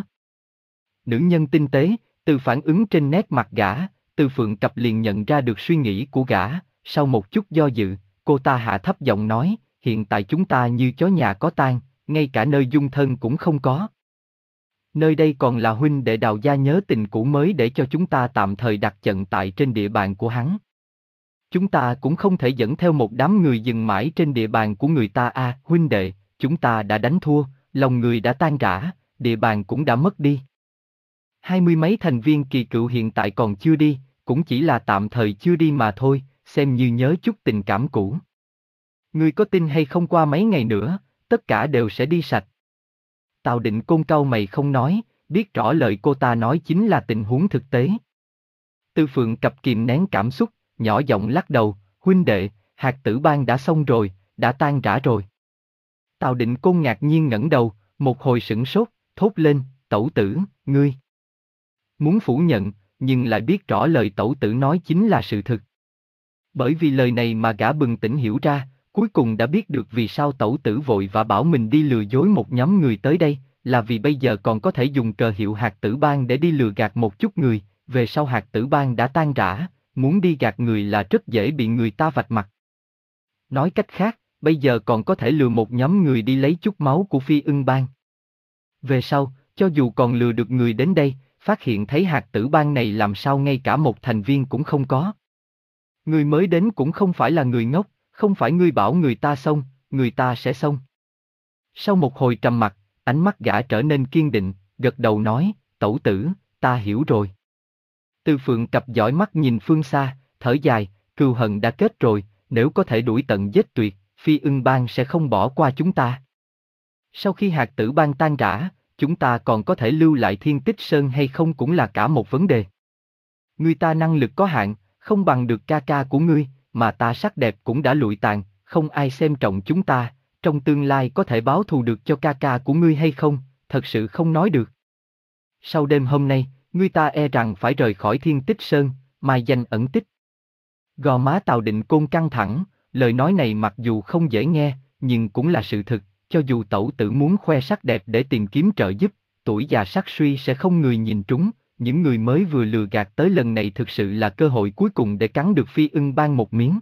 Speaker 1: Nữ nhân tinh tế, từ phản ứng trên nét mặt gã, Từ Phượng Cập liền nhận ra được suy nghĩ của gã, sau một chút do dự, cô ta hạ thấp giọng nói, hiện tại chúng ta như chó nhà có tang, ngay cả nơi dung thân cũng không có. Nơi đây còn là huynh đệ Đào gia nhớ tình cũ mới để cho chúng ta tạm thời đặt trận tại trên địa bàn của hắn. Chúng ta cũng không thể dẫn theo một đám người dừng mãi trên địa bàn của người ta a, à, huynh đệ, chúng ta đã đánh thua, lòng người đã tan rã, địa bàn cũng đã mất đi. Hai mươi mấy thành viên kỳ cựu hiện tại còn chưa đi, cũng chỉ là tạm thời chưa đi mà thôi, xem như nhớ chút tình cảm cũ. Ngươi có tin hay không qua mấy ngày nữa, tất cả đều sẽ đi sạch. Tào Định Côn cau mày không nói, biết rõ lời cô ta nói chính là tình huống thực tế. Từ Phượng Cập kìm nén cảm xúc, nhỏ giọng lắc đầu, huynh đệ, hạt tử bang đã xong rồi, đã tan rã rồi. Tào Định Côn ngạc nhiên ngẩng đầu, một hồi sửng sốt, thốt lên, tẩu tử, ngươi. Muốn phủ nhận, nhưng lại biết rõ lời tẩu tử nói chính là sự thực. Bởi vì lời này mà gã bừng tỉnh hiểu ra, cuối cùng đã biết được vì sao tẩu tử vội và bảo mình đi lừa dối một nhóm người tới đây, là vì bây giờ còn có thể dùng cờ hiệu hạt tử bang để đi lừa gạt một chút người, về sau hạt tử bang đã tan rã, muốn đi gạt người là rất dễ bị người ta vạch mặt. Nói cách khác, bây giờ còn có thể lừa một nhóm người đi lấy chút máu của Phi Ưng Bang. Về sau, cho dù còn lừa được người đến đây, phát hiện thấy hạt tử bang này làm sao ngay cả một thành viên cũng không có. Người mới đến cũng không phải là người ngốc, không phải ngươi bảo người ta xông, người ta sẽ xông. Sau một hồi trầm mặc, ánh mắt gã trở nên kiên định, gật đầu nói, tẩu tử, ta hiểu rồi. Từ Phượng Cập dõi mắt nhìn phương xa, thở dài, cừu hận đã kết rồi, nếu có thể đuổi tận giết tuyệt, Phi Ưng Bang sẽ không bỏ qua chúng ta. Sau khi Hạt Tử Bang tan rã, chúng ta còn có thể lưu lại Thiên Tích Sơn hay không cũng là cả một vấn đề. Người ta năng lực có hạn, không bằng được ca ca của ngươi, mà ta sắc đẹp cũng đã lụi tàn, không ai xem trọng chúng ta, trong tương lai có thể báo thù được cho ca ca của ngươi hay không, thật sự không nói được. Sau đêm hôm nay, ngươi ta e rằng phải rời khỏi Thiên Tích Sơn, mai danh ẩn tích. Gò má Tào Định Côn căng thẳng, lời nói này mặc dù không dễ nghe, nhưng cũng là sự thực, cho dù tẩu tử muốn khoe sắc đẹp để tìm kiếm trợ giúp, tuổi già sắc suy sẽ không người nhìn trúng, những người mới vừa lừa gạt tới lần này thực sự là cơ hội cuối cùng để cắn được Phi Ưng Bang một miếng.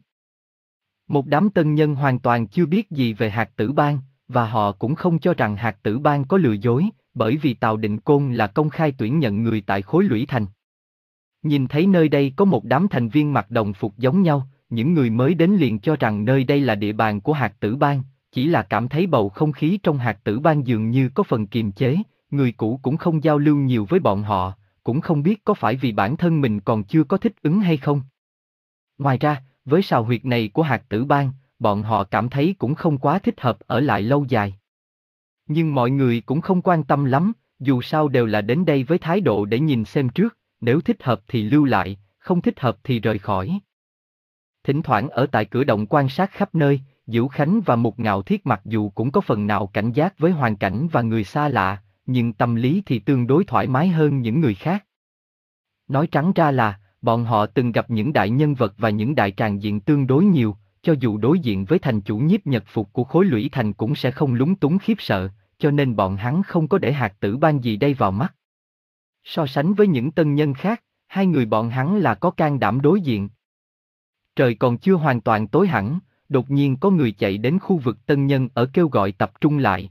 Speaker 1: Một đám tân nhân hoàn toàn chưa biết gì về Hạt Tử Bang, và họ cũng không cho rằng Hạt Tử Bang có lừa dối, bởi vì Tào Định Côn là công khai tuyển nhận người tại khối lũy thành. Nhìn thấy nơi đây có một đám thành viên mặc đồng phục giống nhau, những người mới đến liền cho rằng nơi đây là địa bàn của Hạt Tử Bang, chỉ là cảm thấy bầu không khí trong Hạt Tử Bang dường như có phần kiềm chế, người cũ cũng không giao lưu nhiều với bọn họ, cũng không biết có phải vì bản thân mình còn chưa có thích ứng hay không. Ngoài ra, với sào huyệt này của Hạt Tử Bang, bọn họ cảm thấy cũng không quá thích hợp ở lại lâu dài. Nhưng mọi người cũng không quan tâm lắm, dù sao đều là đến đây với thái độ để nhìn xem trước, nếu thích hợp thì lưu lại, không thích hợp thì rời khỏi. Thỉnh thoảng ở tại cửa động quan sát khắp nơi, Dữu Khánh và Mục Ngạo Thiết mặc dù cũng có phần nào cảnh giác với hoàn cảnh và người xa lạ, nhưng tâm lý thì tương đối thoải mái hơn những người khác. Nói trắng ra là, bọn họ từng gặp những đại nhân vật và những đại tràng diện tương đối nhiều, cho dù đối diện với thành chủ nhiếp nhật phục của khối lũy thành cũng sẽ không lúng túng khiếp sợ, cho nên bọn hắn không có để Hạt Tử Bang gì đây vào mắt. So sánh với những tân nhân khác, hai người bọn hắn là có can đảm đối diện. Trời còn chưa hoàn toàn tối hẳn, đột nhiên có người chạy đến khu vực tân nhân ở kêu gọi tập trung lại.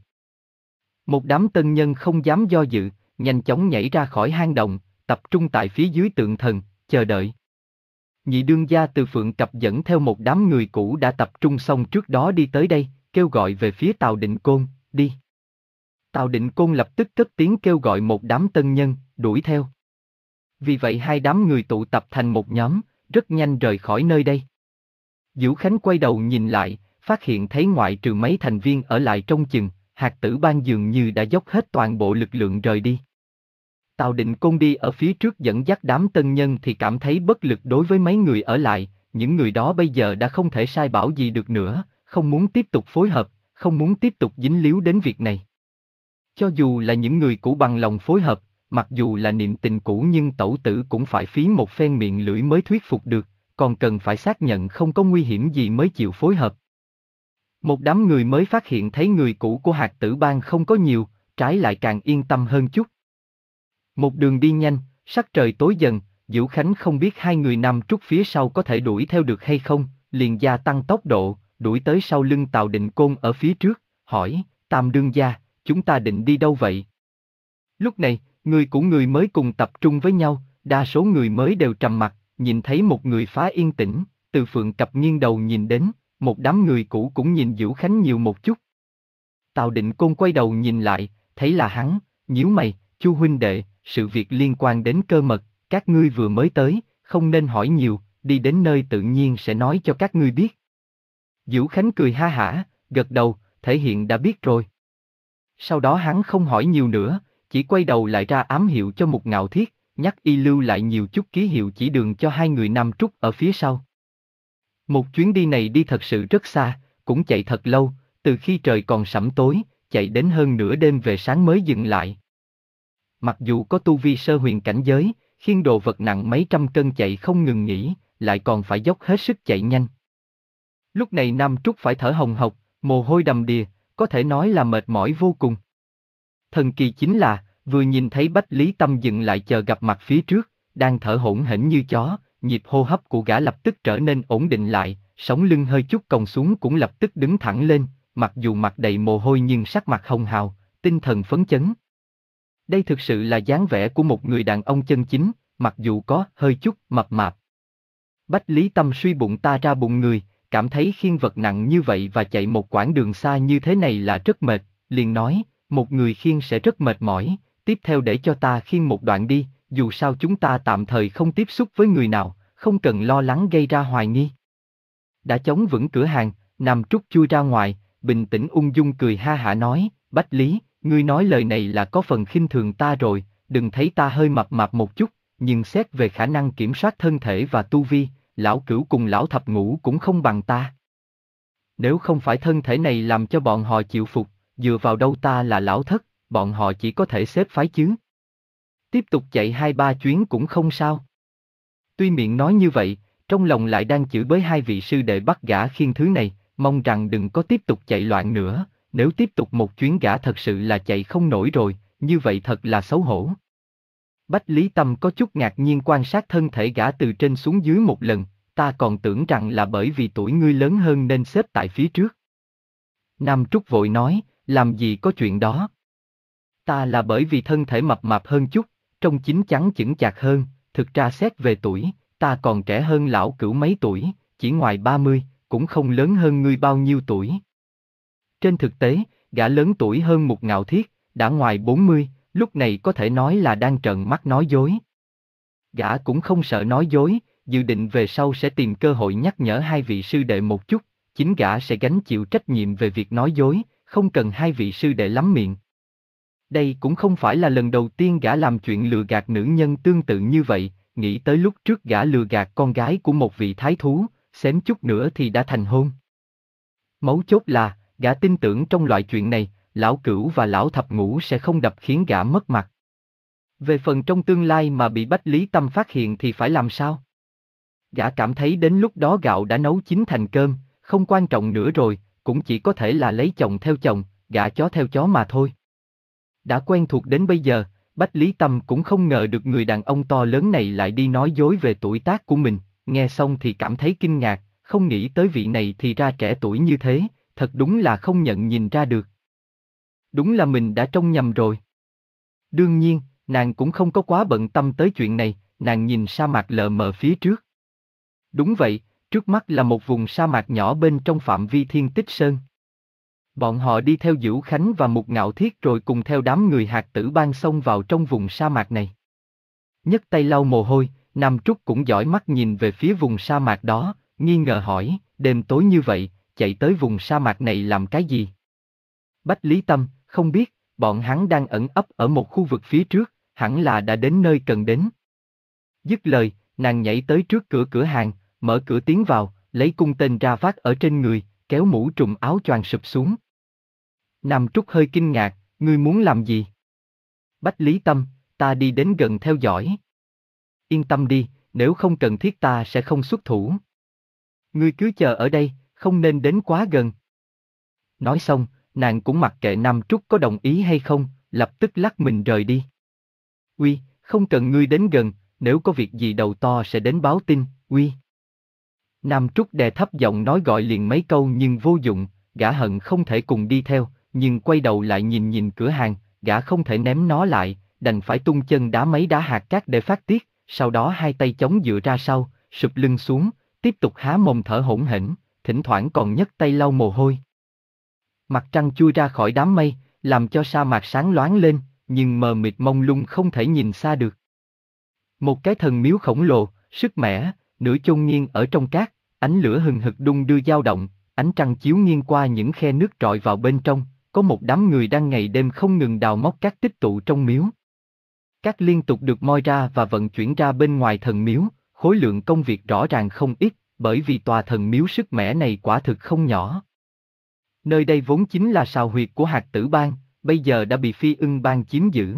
Speaker 1: Một đám tân nhân không dám do dự, nhanh chóng nhảy ra khỏi hang động, tập trung tại phía dưới tượng thần, chờ đợi. Nhị đương gia Từ Phượng Cập dẫn theo một đám người cũ đã tập trung xong trước đó đi tới đây, kêu gọi về phía Tào Định Côn, đi. Tào Định Côn lập tức cất tiếng kêu gọi một đám tân nhân, đuổi theo. Vì vậy hai đám người tụ tập thành một nhóm, rất nhanh rời khỏi nơi đây. Dữu Khánh quay đầu nhìn lại, phát hiện thấy ngoại trừ mấy thành viên ở lại trong chừng, Hạt Tử Bang dường như đã dốc hết toàn bộ lực lượng rời đi. Tào Định Côn đi ở phía trước dẫn dắt đám tân nhân thì cảm thấy bất lực đối với mấy người ở lại, những người đó bây giờ đã không thể sai bảo gì được nữa, không muốn tiếp tục phối hợp, không muốn tiếp tục dính líu đến việc này. Cho dù là những người cũ bằng lòng phối hợp, mặc dù là niệm tình cũ nhưng tẩu tử cũng phải phí một phen miệng lưỡi mới thuyết phục được, còn cần phải xác nhận không có nguy hiểm gì mới chịu phối hợp. Một đám người mới phát hiện thấy người cũ của Hạt Tử Bang không có nhiều, trái lại càng yên tâm hơn chút. Một đường đi nhanh, sắc trời tối dần, Dữu Khánh không biết hai người nằm trút phía sau có thể đuổi theo được hay không, liền gia tăng tốc độ, đuổi tới sau lưng Tào Định Côn ở phía trước, hỏi, Tam đương gia, chúng ta định đi đâu vậy? Lúc này, người của người mới cùng tập trung với nhau, đa số người mới đều trầm mặc, nhìn thấy một người phá yên tĩnh, Từ Phượng Cập nghiêng đầu nhìn đến, một đám người cũ cũng nhìn Dữu Khánh nhiều một chút. Tào Định Côn quay đầu nhìn lại, thấy là hắn, nhíu mày, Chu huynh đệ, sự việc liên quan đến cơ mật, các ngươi vừa mới tới, không nên hỏi nhiều, đi đến nơi tự nhiên sẽ nói cho các ngươi biết. Dữu Khánh cười ha hả, gật đầu, thể hiện đã biết rồi. Sau đó hắn không hỏi nhiều nữa, chỉ quay đầu lại ra ám hiệu cho Mục Ngạo Thiết, nhắc y lưu lại nhiều chút ký hiệu chỉ đường cho hai người Nam Trúc ở phía sau. Một chuyến đi này đi thật sự rất xa, cũng chạy thật lâu, từ khi trời còn sẫm tối, chạy đến hơn nửa đêm về sáng mới dừng lại. Mặc dù có tu vi sơ huyền cảnh giới, khiêng đồ vật nặng mấy trăm cân chạy không ngừng nghỉ, lại còn phải dốc hết sức chạy nhanh. Lúc này Nam Trúc phải thở hồng hộc, mồ hôi đầm đìa, có thể nói là mệt mỏi vô cùng. Thần kỳ chính là, vừa nhìn thấy Bách Lý Tâm dừng lại chờ gặp mặt phía trước, đang thở hổn hển như chó, nhịp hô hấp của gã lập tức trở nên ổn định lại, sống lưng hơi chút còng xuống cũng lập tức đứng thẳng lên, mặc dù mặt đầy mồ hôi nhưng sắc mặt hồng hào, tinh thần phấn chấn. Đây thực sự là dáng vẻ của một người đàn ông chân chính, mặc dù có hơi chút mập mạp. Bách Lý Tâm suy bụng ta ra bụng người, cảm thấy khiêng vật nặng như vậy và chạy một quãng đường xa như thế này là rất mệt, liền nói, một người khiêng sẽ rất mệt mỏi, tiếp theo để cho ta khiêng một đoạn đi, dù sao chúng ta tạm thời không tiếp xúc với người nào, không cần lo lắng gây ra hoài nghi. Đã chống vững cửa hàng, Nam Trúc chui ra ngoài, bình tĩnh ung dung cười ha hả nói, Bách Lý, ngươi nói lời này là có phần khinh thường ta rồi, đừng thấy ta hơi mập mạp một chút, nhưng xét về khả năng kiểm soát thân thể và tu vi, lão Cửu cùng lão Thập Ngũ cũng không bằng ta. Nếu không phải thân thể này làm cho bọn họ chịu phục, dựa vào đâu ta là lão thất, bọn họ chỉ có thể xếp phái chứ. Tiếp tục chạy hai ba chuyến cũng không sao. Tuy miệng nói như vậy, trong lòng lại đang chửi bới hai vị sư đệ bắt gã khiêng thứ này, mong rằng đừng có tiếp tục chạy loạn nữa, nếu tiếp tục một chuyến gã thật sự là chạy không nổi rồi, như vậy thật là xấu hổ. Bách Lý Tâm có chút ngạc nhiên quan sát thân thể gã từ trên xuống dưới một lần, ta còn tưởng rằng là bởi vì tuổi ngươi lớn hơn nên xếp tại phía trước. Nam Trúc vội nói, làm gì có chuyện đó. Ta là bởi vì thân thể mập mạp hơn chút, trông chín chắn chững chạc hơn, thực ra xét về tuổi, ta còn trẻ hơn lão Cửu mấy tuổi, chỉ ngoài ba mươi, cũng không lớn hơn ngươi bao nhiêu tuổi. Trên thực tế, gã lớn tuổi hơn một Ngạo Thiết, đã ngoài bốn mươi, lúc này có thể nói là đang trợn mắt nói dối. Gã cũng không sợ nói dối, dự định về sau sẽ tìm cơ hội nhắc nhở hai vị sư đệ một chút, chính gã sẽ gánh chịu trách nhiệm về việc nói dối, không cần hai vị sư đệ lắm miệng. Đây cũng không phải là lần đầu tiên gã làm chuyện lừa gạt nữ nhân tương tự như vậy, nghĩ tới lúc trước gã lừa gạt con gái của một vị thái thú, xém chút nữa thì đã thành hôn. Mấu chốt là, gã tin tưởng trong loại chuyện này, lão Cửu và lão Thập Ngũ sẽ không đập khiến gã mất mặt. Về phần trong tương lai mà bị Bách Lý Tâm phát hiện thì phải làm sao? Gã cảm thấy đến lúc đó gạo đã nấu chín thành cơm, không quan trọng nữa rồi, cũng chỉ có thể là lấy chồng theo chồng, gả chó theo chó mà thôi. Đã quen thuộc đến bây giờ, Bách Lý Tâm cũng không ngờ được người đàn ông to lớn này lại đi nói dối về tuổi tác của mình, nghe xong thì cảm thấy kinh ngạc, không nghĩ tới vị này thì ra trẻ tuổi như thế, thật đúng là không nhận nhìn ra được. Đúng là mình đã trông nhầm rồi. Đương nhiên, nàng cũng không có quá bận tâm tới chuyện này, nàng nhìn sa mạc lờ mờ phía trước. Đúng vậy, trước mắt là một vùng sa mạc nhỏ bên trong phạm vi Thiên Tích Sơn. Bọn họ đi theo Dữu Khánh và Mục Ngạo Thiết rồi cùng theo đám người Hạt Tử Bang xông vào trong vùng sa mạc này. Nhấc tay lau mồ hôi, Nam Trúc cũng dõi mắt nhìn về phía vùng sa mạc đó, nghi ngờ hỏi, đêm tối như vậy, chạy tới vùng sa mạc này làm cái gì? Bách Lý Tâm, không biết, bọn hắn đang ẩn ấp ở một khu vực phía trước, hẳn là đã đến nơi cần đến. Dứt lời, nàng nhảy tới trước cửa cửa hàng, mở cửa tiến vào, lấy cung tên ra vác ở trên người, kéo mũ trùm áo choàng sụp xuống. Nam Trúc hơi kinh ngạc, ngươi muốn làm gì? Bách Lý Tâm, ta đi đến gần theo dõi. Yên tâm đi, nếu không cần thiết ta sẽ không xuất thủ. Ngươi cứ chờ ở đây, không nên đến quá gần. Nói xong, nàng cũng mặc kệ Nam Trúc có đồng ý hay không, lập tức lắc mình rời đi. Uy, không cần ngươi đến gần, nếu có việc gì đầu to sẽ đến báo tin, uy. Nam Trúc đè thấp giọng nói gọi liền mấy câu nhưng vô dụng, gã hận không thể cùng đi theo, nhưng quay đầu lại nhìn nhìn cửa hàng, gã không thể ném nó lại, đành phải tung chân đá mấy đá hạt cát để phát tiết, sau đó hai tay chống dựa ra sau, sụp lưng xuống, tiếp tục há mồm thở hổn hển, thỉnh thoảng còn nhấc tay lau mồ hôi. Mặt trăng chui ra khỏi đám mây, làm cho sa mạc sáng loáng lên, nhưng mờ mịt mông lung không thể nhìn xa được. Một cái thần miếu khổng lồ, sức mẻ, nửa chôn nghiêng ở trong cát, ánh lửa hừng hực đung đưa dao động, ánh trăng chiếu nghiêng qua những khe nước trọi vào bên trong, có một đám người đang ngày đêm không ngừng đào móc cát tích tụ trong miếu. Cát liên tục được moi ra và vận chuyển ra bên ngoài thần miếu, khối lượng công việc rõ ràng không ít, bởi vì tòa thần miếu sức mẻ này quả thực không nhỏ. Nơi đây vốn chính là sào huyệt của Hạt Tử Bang, bây giờ đã bị Phi Ưng Bang chiếm giữ.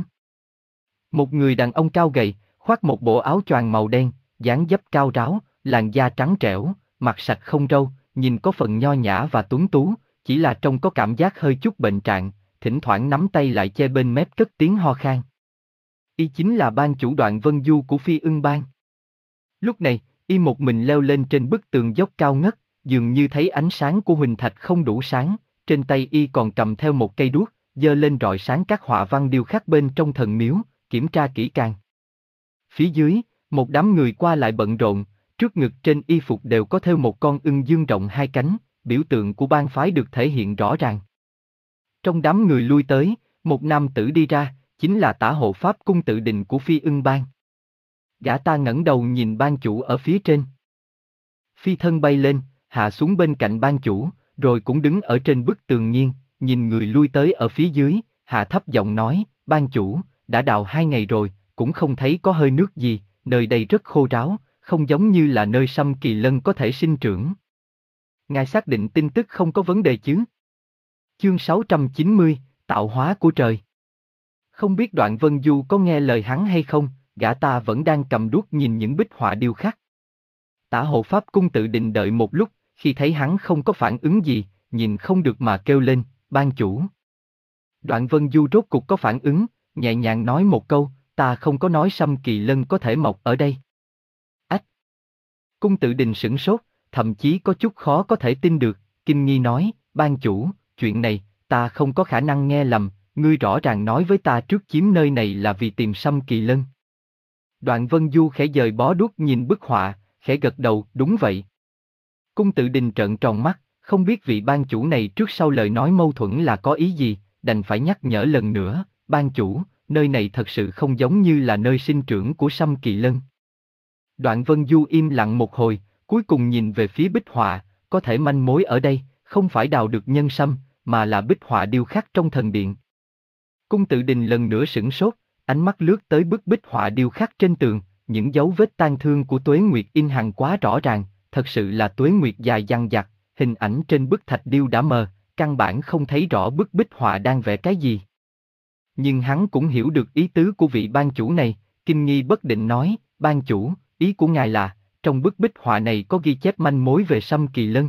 Speaker 1: Một người đàn ông cao gầy, khoác một bộ áo choàng màu đen, dáng dấp cao ráo, làn da trắng trẻo, mặt sạch không râu, nhìn có phần nho nhã và tuấn tú, chỉ là trông có cảm giác hơi chút bệnh trạng, thỉnh thoảng nắm tay lại che bên mép cất tiếng ho khan. Y chính là ban chủ Đoạn Vân Du của Phi Ưng Bang. Lúc này, y một mình leo lên trên bức tường dốc cao ngất, dường như thấy ánh sáng của huỳnh thạch không đủ sáng, trên tay y còn cầm theo một cây đuốc, giơ lên rọi sáng các họa văn điêu khắc bên trong thần miếu, kiểm tra kỹ càng. Phía dưới, một đám người qua lại bận rộn, trước ngực trên y phục đều có thêu một con ưng dương rộng hai cánh, biểu tượng của bang phái được thể hiện rõ ràng. Trong đám người lui tới, một nam tử đi ra, chính là tả hộ pháp cung tự định của Phi Ưng Bang. Gã ta ngẩng đầu nhìn ban chủ ở phía trên. Phi thân bay lên, hạ xuống bên cạnh ban chủ, rồi cũng đứng ở trên bức tường nghiêng, nhìn người lui tới ở phía dưới, hạ thấp giọng nói, ban chủ, đã đào hai ngày rồi, cũng không thấy có hơi nước gì, nơi đây rất khô ráo, không giống như là nơi sâm kỳ lân có thể sinh trưởng. Ngài xác định tin tức không có vấn đề chứ? Chương sáu trăm chín mươi, Tạo hóa của trời. Không biết Đoạn Vân Du có nghe lời hắn hay không, gã ta vẫn đang cầm đuốc nhìn những bích họa điêu khắc. Tả hộ pháp cung Tự Định đợi một lúc, khi thấy hắn không có phản ứng gì, nhìn không được mà kêu lên, ban chủ. Đoạn Vân Du rốt cục có phản ứng, nhẹ nhàng nói một câu, ta không có nói sâm kỳ lân có thể mọc ở đây. Ách! Cung Tự Định sửng sốt, thậm chí có chút khó có thể tin được, kinh nghi nói, ban chủ, chuyện này, ta không có khả năng nghe lầm, ngươi rõ ràng nói với ta trước chiếm nơi này là vì tìm sâm kỳ lân. Đoạn Vân Du khẽ dời bó đuốc nhìn bức họa, khẽ gật đầu, đúng vậy. Cung Tự Định trợn tròn mắt, không biết vị ban chủ này trước sau lời nói mâu thuẫn là có ý gì, đành phải nhắc nhở lần nữa, ban chủ, nơi này thật sự không giống như là nơi sinh trưởng của sâm kỳ lân. Đoạn Vân Du im lặng một hồi, cuối cùng nhìn về phía bích họa, có thể manh mối ở đây, không phải đào được nhân sâm, mà là bích họa điêu khắc trong thần điện. Cung Tự Định lần nữa sửng sốt, ánh mắt lướt tới bức bích họa điêu khắc trên tường, những dấu vết tang thương của Tuế Nguyệt in hằn quá rõ ràng, thật sự là Tuế Nguyệt dài dằng dặc, hình ảnh trên bức thạch điêu đã mờ, căn bản không thấy rõ bức bích họa đang vẽ cái gì. Nhưng hắn cũng hiểu được ý tứ của vị ban chủ này, kinh nghi bất định nói, ban chủ, ý của ngài là, trong bức bích họa này có ghi chép manh mối về sâm kỳ lân.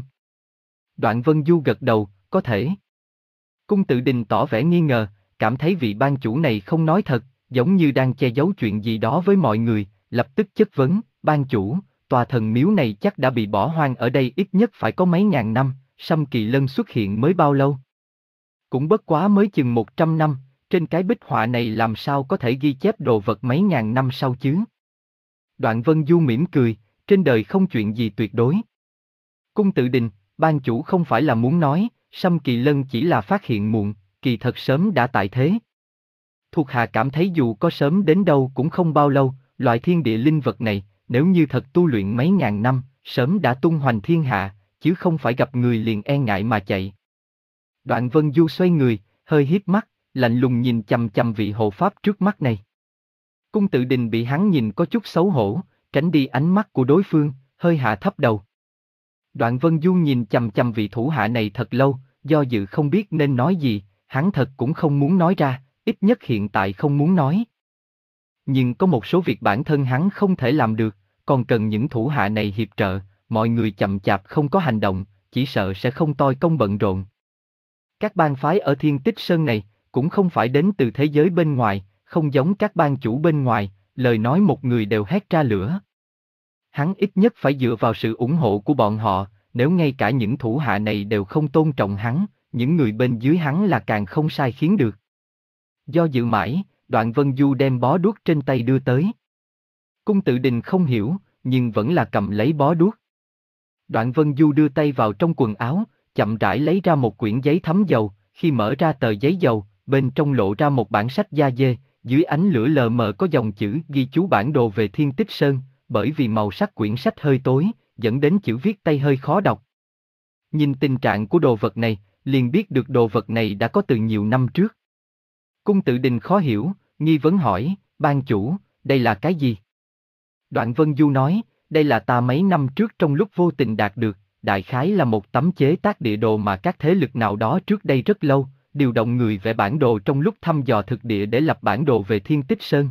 Speaker 1: Đoạn Vân Du gật đầu, có thể. Cung Tự Định tỏ vẻ nghi ngờ, cảm thấy vị ban chủ này không nói thật, giống như đang che giấu chuyện gì đó với mọi người, lập tức chất vấn, ban chủ, tòa thần miếu này chắc đã bị bỏ hoang ở đây ít nhất phải có mấy ngàn năm, sâm kỳ lân xuất hiện mới bao lâu? Cũng bất quá mới chừng một trăm năm, trên cái bích họa này làm sao có thể ghi chép đồ vật mấy ngàn năm sau chứ? Đoạn Vân Du mỉm cười, trên đời không chuyện gì tuyệt đối. Cung Tự Định, ban chủ không phải là muốn nói, sâm kỳ lân chỉ là phát hiện muộn, kỳ thật sớm đã tại thế. Thuộc hạ cảm thấy dù có sớm đến đâu cũng không bao lâu, loại thiên địa linh vật này, nếu như thật tu luyện mấy ngàn năm, sớm đã tung hoành thiên hạ, chứ không phải gặp người liền e ngại mà chạy. Đoạn Vân Du xoay người, hơi híp mắt, lạnh lùng nhìn chằm chằm vị hộ pháp trước mắt này. Cung Tự Định bị hắn nhìn có chút xấu hổ, tránh đi ánh mắt của đối phương, hơi hạ thấp đầu. Đoạn Vân Du nhìn chằm chằm vị thủ hạ này thật lâu, do dự không biết nên nói gì, hắn thật cũng không muốn nói ra, ít nhất hiện tại không muốn nói. Nhưng có một số việc bản thân hắn không thể làm được, còn cần những thủ hạ này hiệp trợ, mọi người chậm chạp không có hành động, chỉ sợ sẽ không toi công bận rộn. Các bang phái ở Thiên Tích Sơn này, cũng không phải đến từ thế giới bên ngoài, không giống các bang chủ bên ngoài, lời nói một người đều hét ra lửa. Hắn ít nhất phải dựa vào sự ủng hộ của bọn họ, nếu ngay cả những thủ hạ này đều không tôn trọng hắn, những người bên dưới hắn là càng không sai khiến được. Do dự mãi, Đoạn Vân Du đem bó đuốc trên tay đưa tới. Cung Tự Định không hiểu, nhưng vẫn là cầm lấy bó đuốc. Đoạn Vân Du đưa tay vào trong quần áo, chậm rãi lấy ra một quyển giấy thấm dầu, khi mở ra tờ giấy dầu, bên trong lộ ra một bản sách da dê, dưới ánh lửa lờ mờ có dòng chữ ghi chú bản đồ về Thiên Tích Sơn, bởi vì màu sắc quyển sách hơi tối, dẫn đến chữ viết tay hơi khó đọc. Nhìn tình trạng của đồ vật này, liền biết được đồ vật này đã có từ nhiều năm trước. Cung Tự Định khó hiểu, nghi vấn hỏi, ban chủ, đây là cái gì? Đoạn Vân Du nói, đây là ta mấy năm trước trong lúc vô tình đạt được, đại khái là một tấm chế tác địa đồ mà các thế lực nào đó trước đây rất lâu, điều động người vẽ bản đồ trong lúc thăm dò thực địa để lập bản đồ về Thiên Tích Sơn.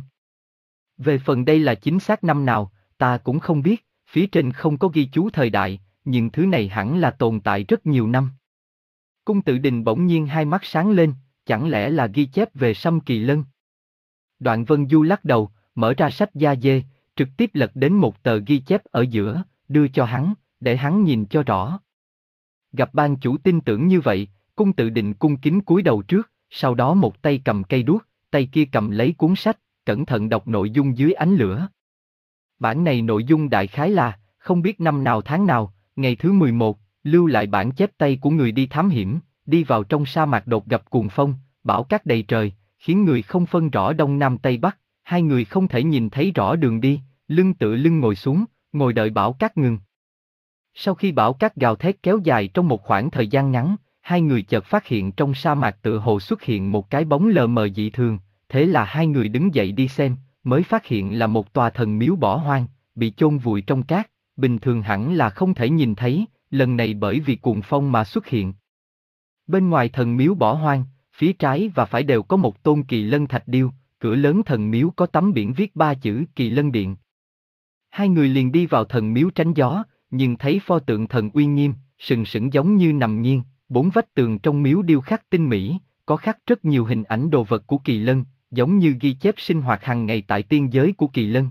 Speaker 1: Về phần đây là chính xác năm nào, ta cũng không biết, phía trên không có ghi chú thời đại, nhưng thứ này hẳn là tồn tại rất nhiều năm. Cung Tự Định bỗng nhiên hai mắt sáng lên, chẳng lẽ là ghi chép về sâm kỳ lân? Đoạn Vân Du lắc đầu, mở ra sách da dê, trực tiếp lật đến một tờ ghi chép ở giữa, đưa cho hắn, để hắn nhìn cho rõ. Gặp ban chủ tin tưởng như vậy, Cung Tự Định cung kính cúi đầu trước, sau đó một tay cầm cây đuốc, tay kia cầm lấy cuốn sách, cẩn thận đọc nội dung dưới ánh lửa. Bản này nội dung đại khái là, không biết năm nào tháng nào, ngày thứ mười một, lưu lại bản chép tay của người đi thám hiểm, đi vào trong sa mạc đột gặp cuồng phong, bão cát đầy trời, khiến người không phân rõ đông nam tây bắc, hai người không thể nhìn thấy rõ đường đi, lưng tựa lưng ngồi xuống, ngồi đợi bão cát ngừng. Sau khi bão cát gào thét kéo dài trong một khoảng thời gian ngắn, hai người chợt phát hiện trong sa mạc tựa hồ xuất hiện một cái bóng lờ mờ dị thường, thế là hai người đứng dậy đi xem, mới phát hiện là một tòa thần miếu bỏ hoang, bị chôn vùi trong cát, bình thường hẳn là không thể nhìn thấy, lần này bởi vì cuồng phong mà xuất hiện. Bên ngoài thần miếu bỏ hoang, phía trái và phải đều có một tôn kỳ lân thạch điêu, cửa lớn thần miếu có tấm biển viết ba chữ Kỳ Lân Điện. Hai người liền đi vào thần miếu tránh gió, nhưng thấy pho tượng thần uy nghiêm, sừng sững giống như nằm nghiêng, bốn vách tường trong miếu điêu khắc tinh mỹ, có khắc rất nhiều hình ảnh đồ vật của Kỳ Lân, giống như ghi chép sinh hoạt hàng ngày tại tiên giới của Kỳ Lân.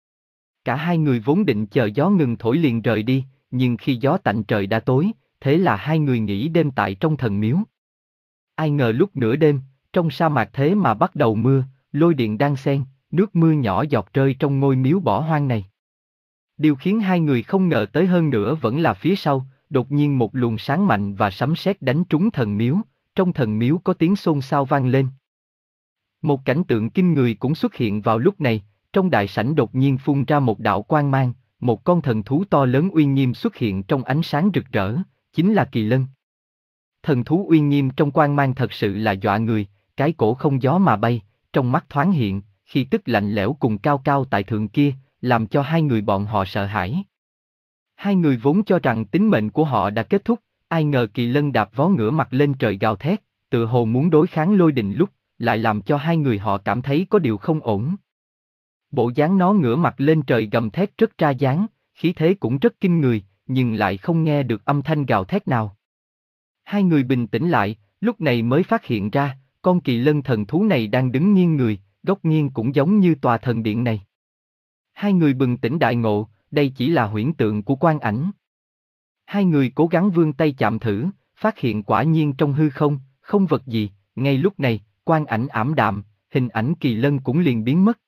Speaker 1: Cả hai người vốn định chờ gió ngừng thổi liền rời đi, nhưng khi gió tạnh trời đã tối, thế là hai người nghỉ đêm tại trong thần miếu. Ai ngờ lúc nửa đêm, trong sa mạc thế mà bắt đầu mưa, lôi điện đan xen, nước mưa nhỏ giọt rơi trong ngôi miếu bỏ hoang này. Điều khiến hai người không ngờ tới hơn nữa vẫn là phía sau, đột nhiên một luồng sáng mạnh và sấm sét đánh trúng thần miếu, trong thần miếu có tiếng xôn xao vang lên. Một cảnh tượng kinh người cũng xuất hiện vào lúc này, trong đại sảnh đột nhiên phun ra một đạo quang mang, một con thần thú to lớn uy nghiêm xuất hiện trong ánh sáng rực rỡ, chính là Kỳ Lân. Thần thú uy nghiêm trong quang mang thật sự là dọa người, cái cổ không gió mà bay, trong mắt thoáng hiện, khi tức lạnh lẽo cùng cao cao tại thượng kia, làm cho hai người bọn họ sợ hãi. Hai người vốn cho rằng tính mệnh của họ đã kết thúc, ai ngờ Kỳ Lân đạp vó ngửa mặt lên trời gào thét, tự hồ muốn đối kháng lôi đình lúc, lại làm cho hai người họ cảm thấy có điều không ổn. Bộ dáng nó ngửa mặt lên trời gầm thét rất ra dáng, khí thế cũng rất kinh người, nhưng lại không nghe được âm thanh gào thét nào. Hai người bình tĩnh lại, lúc này mới phát hiện ra, con Kỳ Lân thần thú này đang đứng nghiêng người, góc nghiêng cũng giống như tòa thần điện này. Hai người bừng tỉnh đại ngộ, đây chỉ là huyễn tượng của Quan Ảnh. Hai người cố gắng vươn tay chạm thử, phát hiện quả nhiên trong hư không, không vật gì, ngay lúc này, Quan Ảnh ảm đạm, hình ảnh Kỳ Lân cũng liền biến mất.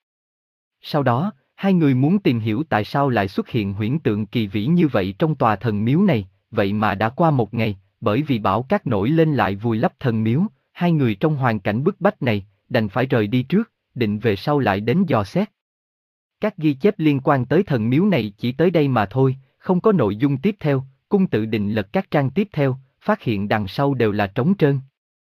Speaker 1: Sau đó, hai người muốn tìm hiểu tại sao lại xuất hiện huyễn tượng kỳ vĩ như vậy trong tòa thần miếu này, vậy mà đã qua một ngày, bởi vì bão cát nổi lên lại vùi lấp thần miếu, hai người trong hoàn cảnh bức bách này, đành phải rời đi trước, định về sau lại đến dò xét. Các ghi chép liên quan tới thần miếu này chỉ tới đây mà thôi, không có nội dung tiếp theo, Cung tự định lật các trang tiếp theo, phát hiện đằng sau đều là trống trơn.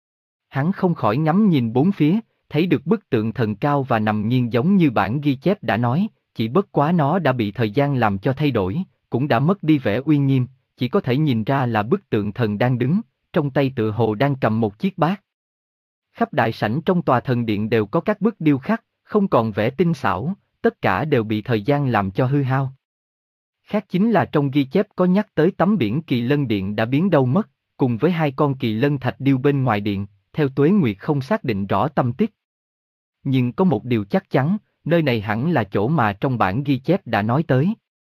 Speaker 1: Hắn không khỏi ngắm nhìn bốn phía, thấy được bức tượng thần cao và nằm nghiêng giống như bản ghi chép đã nói, chỉ bất quá nó đã bị thời gian làm cho thay đổi, cũng đã mất đi vẻ uy nghiêm, chỉ có thể nhìn ra là bức tượng thần đang đứng, trong tay tựa hồ đang cầm một chiếc bát. Khắp đại sảnh trong tòa thần điện đều có các bức điêu khắc, không còn vẻ tinh xảo, tất cả đều bị thời gian làm cho hư hao. Khác chính là trong ghi chép có nhắc tới tấm biển Kỳ Lân Điện đã biến đâu mất, cùng với hai con Kỳ Lân thạch điêu bên ngoài điện, theo Tuế Nguyệt không xác định rõ tâm tích. Nhưng có một điều chắc chắn, nơi này hẳn là chỗ mà trong bản ghi chép đã nói tới.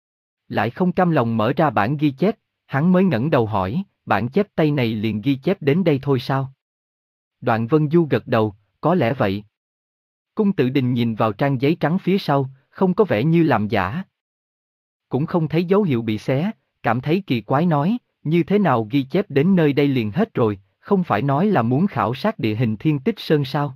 Speaker 1: Lại không cam lòng mở ra bản ghi chép, hắn mới ngẩng đầu hỏi, bản chép tay này liền ghi chép đến đây thôi sao? Đoạn Vân Du gật đầu, có lẽ vậy. Cung Tự Đình nhìn vào trang giấy trắng phía sau, không có vẻ như làm giả. Cũng không thấy dấu hiệu bị xé, cảm thấy kỳ quái nói, như thế nào ghi chép đến nơi đây liền hết rồi, không phải nói là muốn khảo sát địa hình Thiên Tích Sơn sao?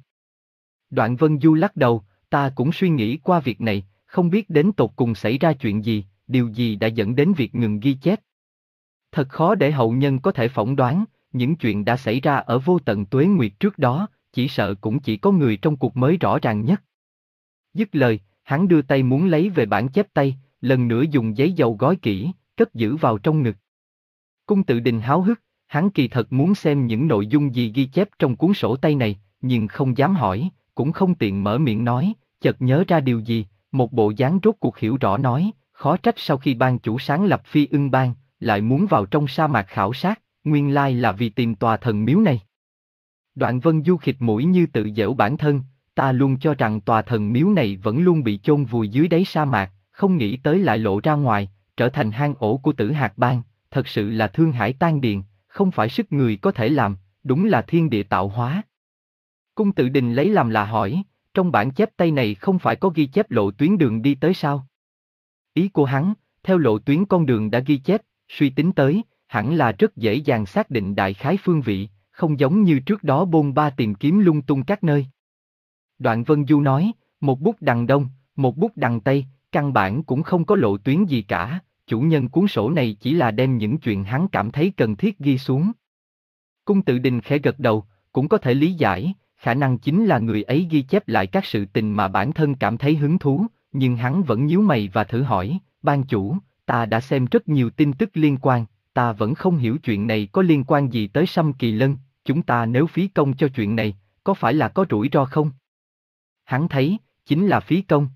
Speaker 1: Đoạn Vân Du lắc đầu, ta cũng suy nghĩ qua việc này, không biết đến tột cùng xảy ra chuyện gì, điều gì đã dẫn đến việc ngừng ghi chép. Thật khó để hậu nhân có thể phỏng đoán, những chuyện đã xảy ra ở vô tận tuế nguyệt trước đó, chỉ sợ cũng chỉ có người trong cuộc mới rõ ràng nhất. Dứt lời, hắn đưa tay muốn lấy về bản chép tay, lần nữa dùng giấy dầu gói kỹ, cất giữ vào trong ngực. Cung Tự Đình háo hức, hắn kỳ thật muốn xem những nội dung gì ghi chép trong cuốn sổ tay này, nhưng không dám hỏi, cũng không tiện mở miệng nói, chợt nhớ ra điều gì, một bộ dáng rốt cuộc hiểu rõ nói, khó trách sau khi ban chủ sáng lập Phi Ưng Bang, lại muốn vào trong sa mạc khảo sát, nguyên lai là vì tìm tòa thần miếu này. Đoạn Vân Du khịt mũi như tự giễu bản thân, ta luôn cho rằng tòa thần miếu này vẫn luôn bị chôn vùi dưới đáy sa mạc, không nghĩ tới lại lộ ra ngoài, trở thành hang ổ của Tử Hạc Bang, thật sự là thương hải tan điền, không phải sức người có thể làm, đúng là thiên địa tạo hóa. Cung Tự Đình lấy làm lạ hỏi, trong bản chép tay này không phải có ghi chép lộ tuyến đường đi tới sao? Ý của hắn, theo lộ tuyến con đường đã ghi chép, suy tính tới, hẳn là rất dễ dàng xác định đại khái phương vị, không giống như trước đó bôn ba tìm kiếm lung tung các nơi. Đoạn Vân Du nói, một bút đằng đông, một bút đằng tây, căn bản cũng không có lộ tuyến gì cả, chủ nhân cuốn sổ này chỉ là đem những chuyện hắn cảm thấy cần thiết ghi xuống. Cung Tự Đình khẽ gật đầu, cũng có thể lý giải, khả năng chính là người ấy ghi chép lại các sự tình mà bản thân cảm thấy hứng thú, nhưng hắn vẫn nhíu mày và thử hỏi, ban chủ, ta đã xem rất nhiều tin tức liên quan, ta vẫn không hiểu chuyện này có liên quan gì tới Sâm Kỳ Lân, chúng ta nếu phí công cho chuyện này, có phải là có rủi ro không? Hắn thấy, chính là phí công.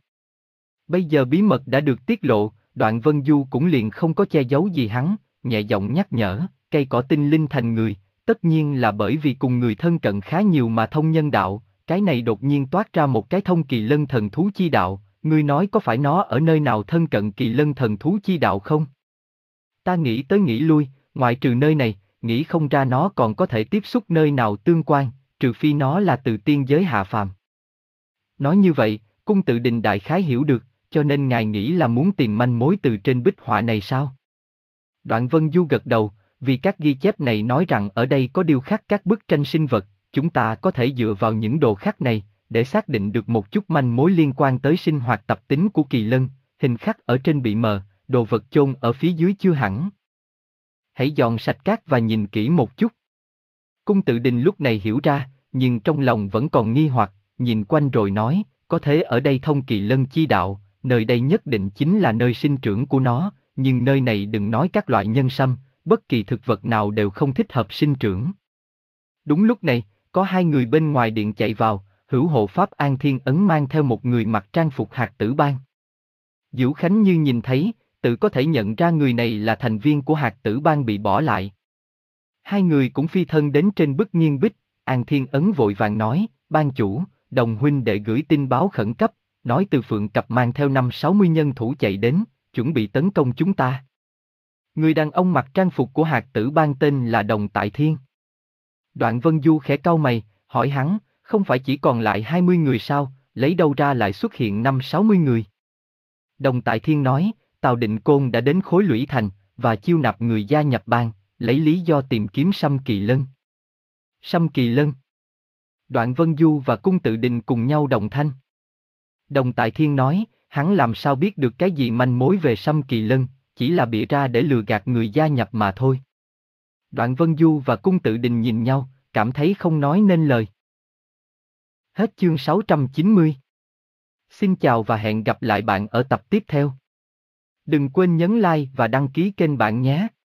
Speaker 1: Bây giờ bí mật đã được tiết lộ, Đoạn Vân Du cũng liền không có che giấu gì hắn, nhẹ giọng nhắc nhở, cây cỏ tinh linh thành người, tất nhiên là bởi vì cùng người thân cận khá nhiều mà thông nhân đạo, cái này đột nhiên toát ra một cái thông kỳ lân thần thú chi đạo, ngươi nói có phải nó ở nơi nào thân cận kỳ lân thần thú chi đạo không? Ta nghĩ tới nghĩ lui, ngoại trừ nơi này, nghĩ không ra nó còn có thể tiếp xúc nơi nào tương quan, trừ phi nó là từ tiên giới hạ phàm. Nói như vậy, Cung Tự Đình đại khái hiểu được, cho nên ngài nghĩ là muốn tìm manh mối từ trên bích họa này sao? Đoạn Vân Du gật đầu, vì các ghi chép này nói rằng ở đây có điêu khắc các bức tranh sinh vật, chúng ta có thể dựa vào những đồ khắc này, để xác định được một chút manh mối liên quan tới sinh hoạt tập tính của kỳ lân, hình khắc ở trên bị mờ, đồ vật chôn ở phía dưới chưa hẳn. Hãy dọn sạch cát và nhìn kỹ một chút. Cung Tự Đình lúc này hiểu ra, nhưng trong lòng vẫn còn nghi hoặc, nhìn quanh rồi nói, có thể ở đây thông kỳ lân chi đạo, nơi đây nhất định chính là nơi sinh trưởng của nó, nhưng nơi này đừng nói các loại nhân sâm, bất kỳ thực vật nào đều không thích hợp sinh trưởng. Đúng lúc này, có hai người bên ngoài điện chạy vào, hữu hộ pháp An Thiên Ấn mang theo một người mặc trang phục hạt tử bang. Diệu Khánh Như nhìn thấy, tự có thể nhận ra người này là thành viên của hạt tử bang bị bỏ lại. Hai người cũng phi thân đến trên bức nghiêng bích, An Thiên Ấn vội vàng nói, ban chủ, đồng huynh đệ gửi tin báo khẩn cấp, nói từ Phượng Cập mang theo năm sáu mươi nhân thủ chạy đến, chuẩn bị tấn công chúng ta. Người đàn ông mặc trang phục của hạt tử bang tên là Đồng Tại Thiên. Đoạn Vân Du khẽ cau mày, hỏi hắn, không phải chỉ còn lại hai mươi người sao, lấy đâu ra lại xuất hiện năm sáu mươi người? Đồng Tại Thiên nói, Tào Định Côn đã đến Khối Lũy Thành, và chiêu nạp người gia nhập bang, lấy lý do tìm kiếm Sâm Kỳ Lân. Sâm Kỳ Lân. Đoạn Vân Du và Cung Tự Đình cùng nhau đồng thanh. Đồng Tại Thiên nói, hắn làm sao biết được cái gì manh mối về Sâm Kỳ Lân, chỉ là bịa ra để lừa gạt người gia nhập mà thôi. Đoạn Vân Du và Cung Tự Đình nhìn nhau, cảm thấy không nói nên lời. Hết chương sáu trăm chín mươi. Xin chào và hẹn gặp lại bạn ở tập tiếp theo. Đừng quên nhấn like và đăng ký kênh bạn nhé.